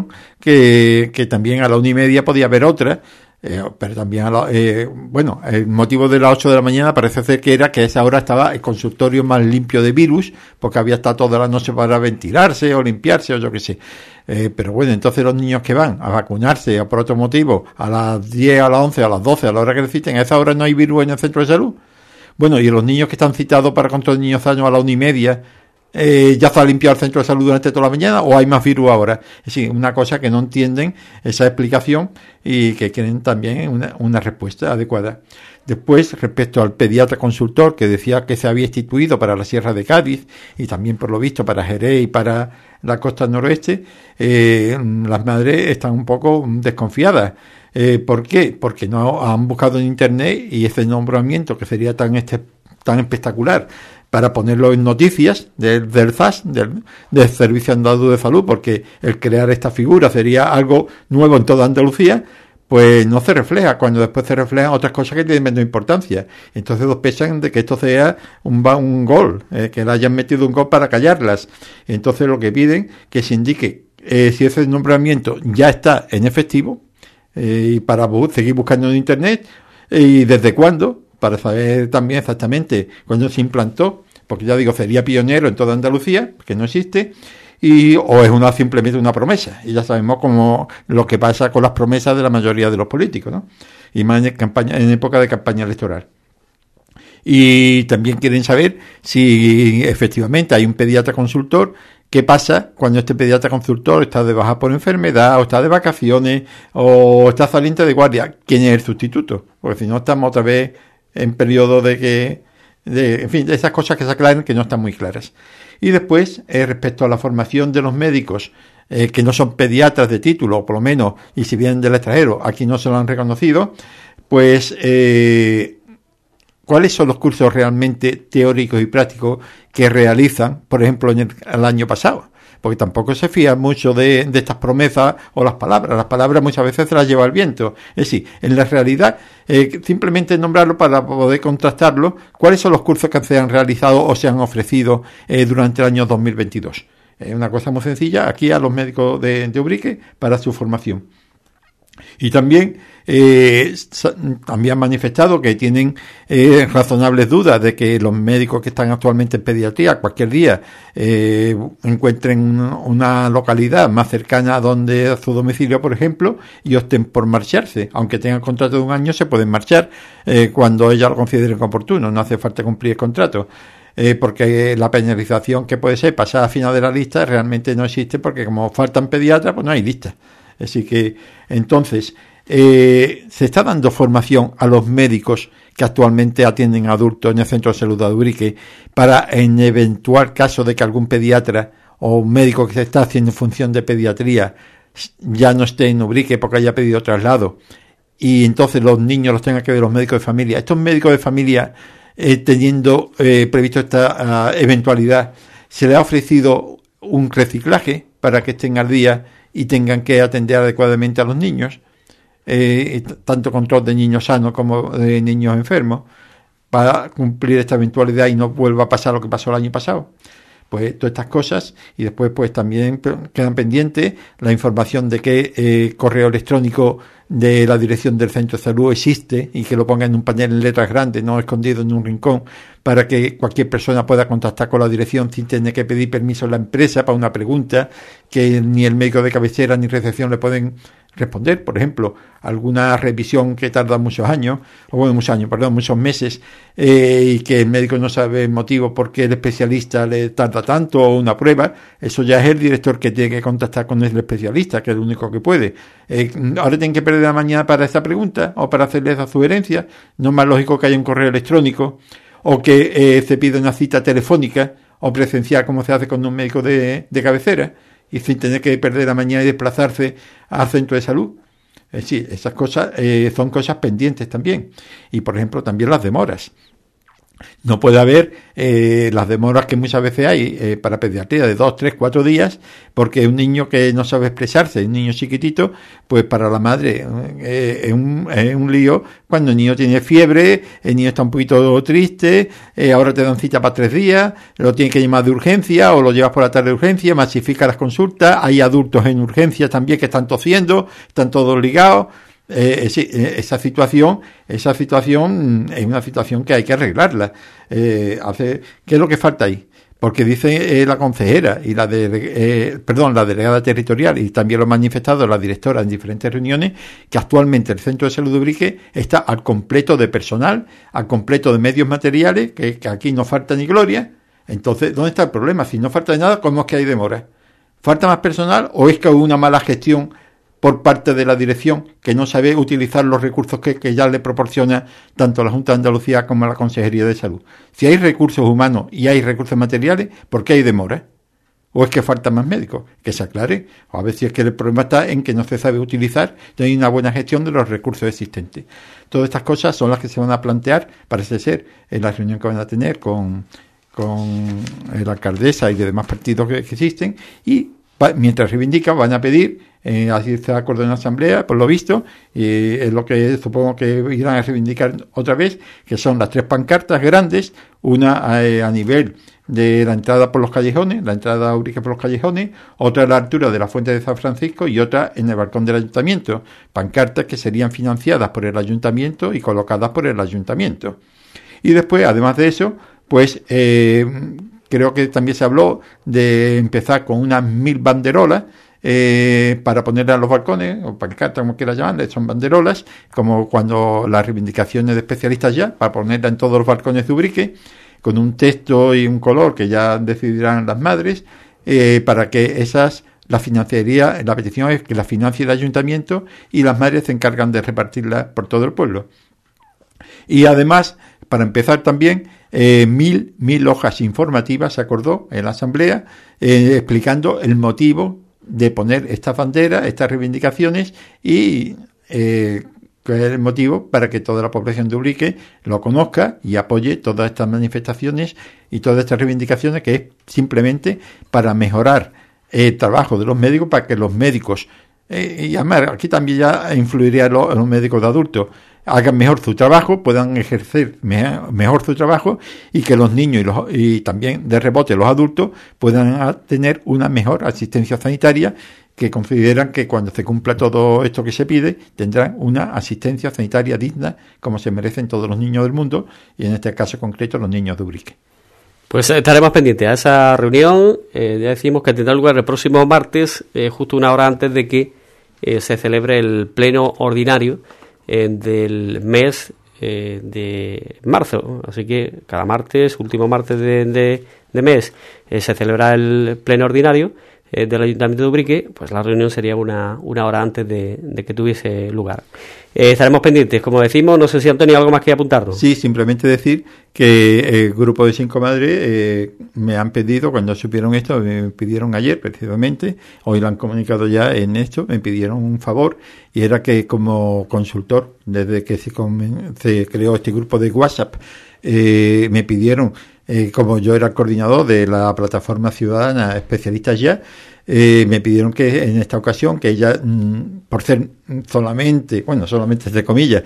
Speaker 2: que también a la 1:30 podía haber otra, pero también el motivo de las 8 de la mañana parece ser que era que a esa hora estaba el consultorio más limpio de virus, porque había estado toda la noche para ventilarse o limpiarse o yo qué sé. Pero bueno, entonces los niños que van a vacunarse o por otro motivo a las 10, a las 11, a las 12, a la hora que necesiten, a esa hora no hay virus en el centro de salud. Bueno, y los niños que están citados para control de niños sanos a la 1:30, ¿ya está limpiado el centro de salud durante toda la mañana o hay más virus ahora? Es decir, una cosa que no entienden esa explicación y que quieren también una respuesta adecuada. Después, respecto al pediatra consultor, que decía que se había instituido para la Sierra de Cádiz y también por lo visto para Jerez y para la costa noroeste, las madres están un poco desconfiadas. ¿Por qué? Porque no han buscado en internet, y ese nombramiento que sería tan espectacular para ponerlo en noticias del SAS, del Servicio Andaluz de Salud, porque el crear esta figura sería algo nuevo en toda Andalucía, pues no se refleja, cuando después se reflejan otras cosas que tienen menos importancia. Entonces sospechan de que esto sea un gol, que le hayan metido un gol para callarlas. Entonces lo que piden que se indique si ese nombramiento ya está en efectivo, y para seguir buscando en Internet, y desde cuándo, para saber también exactamente cuándo se implantó, porque ya digo, sería pionero en toda Andalucía, que no existe, o es simplemente una promesa. Y ya sabemos cómo lo que pasa con las promesas de la mayoría de los políticos, ¿no? Y más en época de campaña electoral. Y también quieren saber si efectivamente hay un pediatra consultor. ¿Qué pasa cuando este pediatra consultor está de baja por enfermedad, o está de vacaciones, o está saliente de guardia? ¿Quién es el sustituto? Porque si no, estamos otra vez en periodo en fin, de esas cosas que se aclaran, que no están muy claras. Y después, respecto a la formación de los médicos, que no son pediatras de título, o por lo menos, y si vienen del extranjero, aquí no se lo han reconocido, pues, ¿cuáles son los cursos realmente teóricos y prácticos que realizan, por ejemplo, el año pasado? Porque tampoco se fía mucho de estas promesas o las palabras. Las palabras muchas veces se las lleva el viento. Es decir, en la realidad, simplemente nombrarlo para poder contrastarlo, ¿cuáles son los cursos que se han realizado o se han ofrecido durante el año 2022? Es una cosa muy sencilla, aquí a los médicos de Ubrique para su formación. Y también han manifestado que tienen razonables dudas de que los médicos que están actualmente en pediatría cualquier día encuentren una localidad más cercana a su domicilio, por ejemplo, y opten por marcharse. Aunque tengan contrato de un año, se pueden marchar cuando ellos lo consideren oportuno, no hace falta cumplir el contrato. Porque la penalización que puede ser pasar a final de la lista realmente no existe, porque como faltan pediatras, pues no hay lista. Así que, entonces, se está dando formación a los médicos que actualmente atienden a adultos en el Centro de Salud de Ubrique para, en eventual caso de que algún pediatra o un médico que se está haciendo en función de pediatría ya no esté en Ubrique porque haya pedido traslado, y entonces los niños los tengan que ver los médicos de familia. Estos médicos de familia, teniendo previsto esta eventualidad, se les ha ofrecido un reciclaje para que estén al día y tengan que atender adecuadamente a los niños, tanto control de niños sanos como de niños enfermos, para cumplir esta eventualidad y no vuelva a pasar lo que pasó el año pasado. Pues todas estas cosas, y después pues también quedan pendientes la información de que correo electrónico de la dirección del centro de salud existe, y que lo ponga en un panel en letras grandes, no escondido en un rincón, para que cualquier persona pueda contactar con la dirección sin tener que pedir permiso a la empresa para una pregunta que ni el médico de cabecera ni recepción le pueden responder. Por ejemplo, alguna revisión que tarda muchos meses, y que el médico no sabe el motivo por qué el especialista le tarda tanto, o una prueba. Eso ya es el director que tiene que contactar con el especialista, que es el único que puede. Ahora tienen que perder la mañana para esa pregunta o para hacerle esa sugerencia. No es más lógico que haya un correo electrónico, o que se pida una cita telefónica o presencial, como se hace con un médico de cabecera, y sin tener que perder la mañana y desplazarse al centro de salud. Sí, esas cosas son cosas pendientes también. Y, por ejemplo, también las demoras. No puede haber las demoras que muchas veces hay para pediatría de 2, 3, 4 días, porque un niño que no sabe expresarse, un niño chiquitito, pues para la madre es un lío cuando el niño tiene fiebre, el niño está un poquito triste, ahora te dan cita para 3 días, lo tienes que llamar de urgencia o lo llevas por la tarde de urgencia, masifica las consultas, hay adultos en urgencias también que están tosiendo, están todos ligados. Sí, esa situación es una situación que hay que arreglarla. ¿Qué es lo que falta ahí? Porque dice la consejera y la delegada territorial, y también lo ha manifestado la directora en diferentes reuniones, que actualmente el Centro de Salud de Ubrique está al completo de personal, al completo de medios materiales, que aquí no falta ni gloria. Entonces, ¿dónde está el problema? Si no falta nada, ¿cómo es que hay demora? ¿Falta más personal o es que hubo una mala gestión por parte de la dirección, que no sabe utilizar los recursos que ya le proporciona tanto la Junta de Andalucía como la Consejería de Salud? Si hay recursos humanos y hay recursos materiales, ¿por qué hay demora? ¿O es que faltan más médicos? Que se aclare. O a ver si es que el problema está en que no se sabe utilizar, no hay una buena gestión de los recursos existentes. Todas estas cosas son las que se van a plantear, parece ser, en la reunión que van a tener con la alcaldesa y de demás partidos que existen, y mientras reivindican, van a pedir así se acordó en la Asamblea, por lo visto, y es lo que supongo que irán a reivindicar otra vez, que son las 3 pancartas grandes, una a nivel de la entrada por los callejones, la entrada a Ubrique por los callejones, otra a la altura de la Fuente de San Francisco y otra en el balcón del Ayuntamiento. Pancartas que serían financiadas por el Ayuntamiento y colocadas por el Ayuntamiento. Y después, además de eso, pues creo que también se habló de empezar con unas 1000 banderolas para ponerlas en los balcones, o pancartas, como quieras llamarle, son banderolas, como cuando las reivindicaciones de especialistas ya, para ponerlas en todos los balcones de Ubrique, con un texto y un color que ya decidirán las madres, para que la petición es que la financie el Ayuntamiento y las madres se encargan de repartirlas por todo el pueblo. Y además, para empezar también, 1000 hojas informativas se acordó en la Asamblea, explicando el motivo de poner estas banderas, estas reivindicaciones y que es el motivo para que toda la población de Ubrique lo conozca y apoye todas estas manifestaciones y todas estas reivindicaciones, que es simplemente para mejorar el trabajo de los médicos, para que los médicos, y además aquí también ya influiría los médicos de adultos, hagan mejor su trabajo, puedan ejercer mejor su trabajo, y que los niños y también de rebote los adultos puedan tener una mejor asistencia sanitaria, que consideran que cuando se cumpla todo esto que se pide, tendrán una asistencia sanitaria digna, como se merecen todos los niños del mundo, y en este caso concreto los niños de Ubrique.
Speaker 1: Pues estaremos pendientes a esa reunión. Ya decimos que tendrá lugar el próximo martes, justo una hora antes de que se celebre el pleno ordinario del mes de marzo. Así que cada martes, último martes de mes, se celebra el pleno ordinario del Ayuntamiento de Ubrique. Pues la reunión sería una hora antes de que tuviese lugar. Estaremos pendientes, como decimos. No sé si Antonio algo más que apuntarnos.
Speaker 2: Sí, simplemente decir que el grupo de 5 madres me han pedido, cuando supieron esto, me pidieron ayer precisamente, hoy lo han comunicado ya en esto, me pidieron un favor, y era que como consultor, desde que se creó este grupo de WhatsApp, me pidieron, como yo era el coordinador de la plataforma ciudadana Especialistas Ya, me pidieron que en esta ocasión, que ella, por ser solamente entre comillas,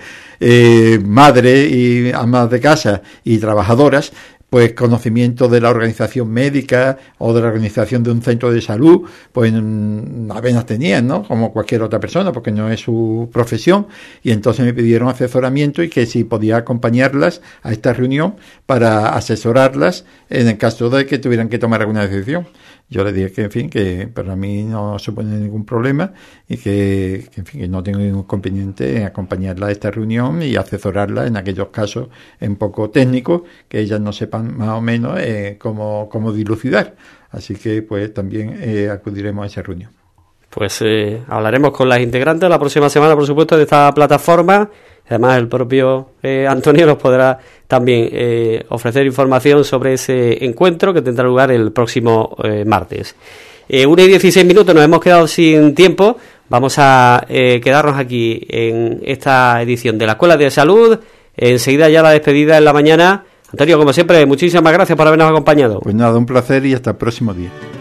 Speaker 2: madre y amas de casa y trabajadoras, pues conocimiento de la organización médica o de la organización de un centro de salud, pues apenas tenían, ¿no? Como cualquier otra persona, porque no es su profesión, y entonces me pidieron asesoramiento y que si podía acompañarlas a esta reunión para asesorarlas en el caso de que tuvieran que tomar alguna decisión. Yo les dije que, en fin, que para mí no supone ningún problema y que en fin, que no tengo ningún inconveniente en acompañarla a esta reunión y asesorarla en aquellos casos un poco técnicos que ellas no sepan más o menos cómo dilucidar. Así que, pues, también acudiremos a esa reunión.
Speaker 1: Pues hablaremos con las integrantes la próxima semana, por supuesto, de esta plataforma. Además, el propio Antonio nos podrá también ofrecer información sobre ese encuentro que tendrá lugar el próximo martes. 1:16, nos hemos quedado sin tiempo. Vamos a quedarnos aquí en esta edición de la Escuela de Salud. Enseguida ya la despedida en la mañana. Antonio, como siempre, muchísimas gracias por habernos acompañado.
Speaker 2: Pues nada, un placer y hasta el próximo día.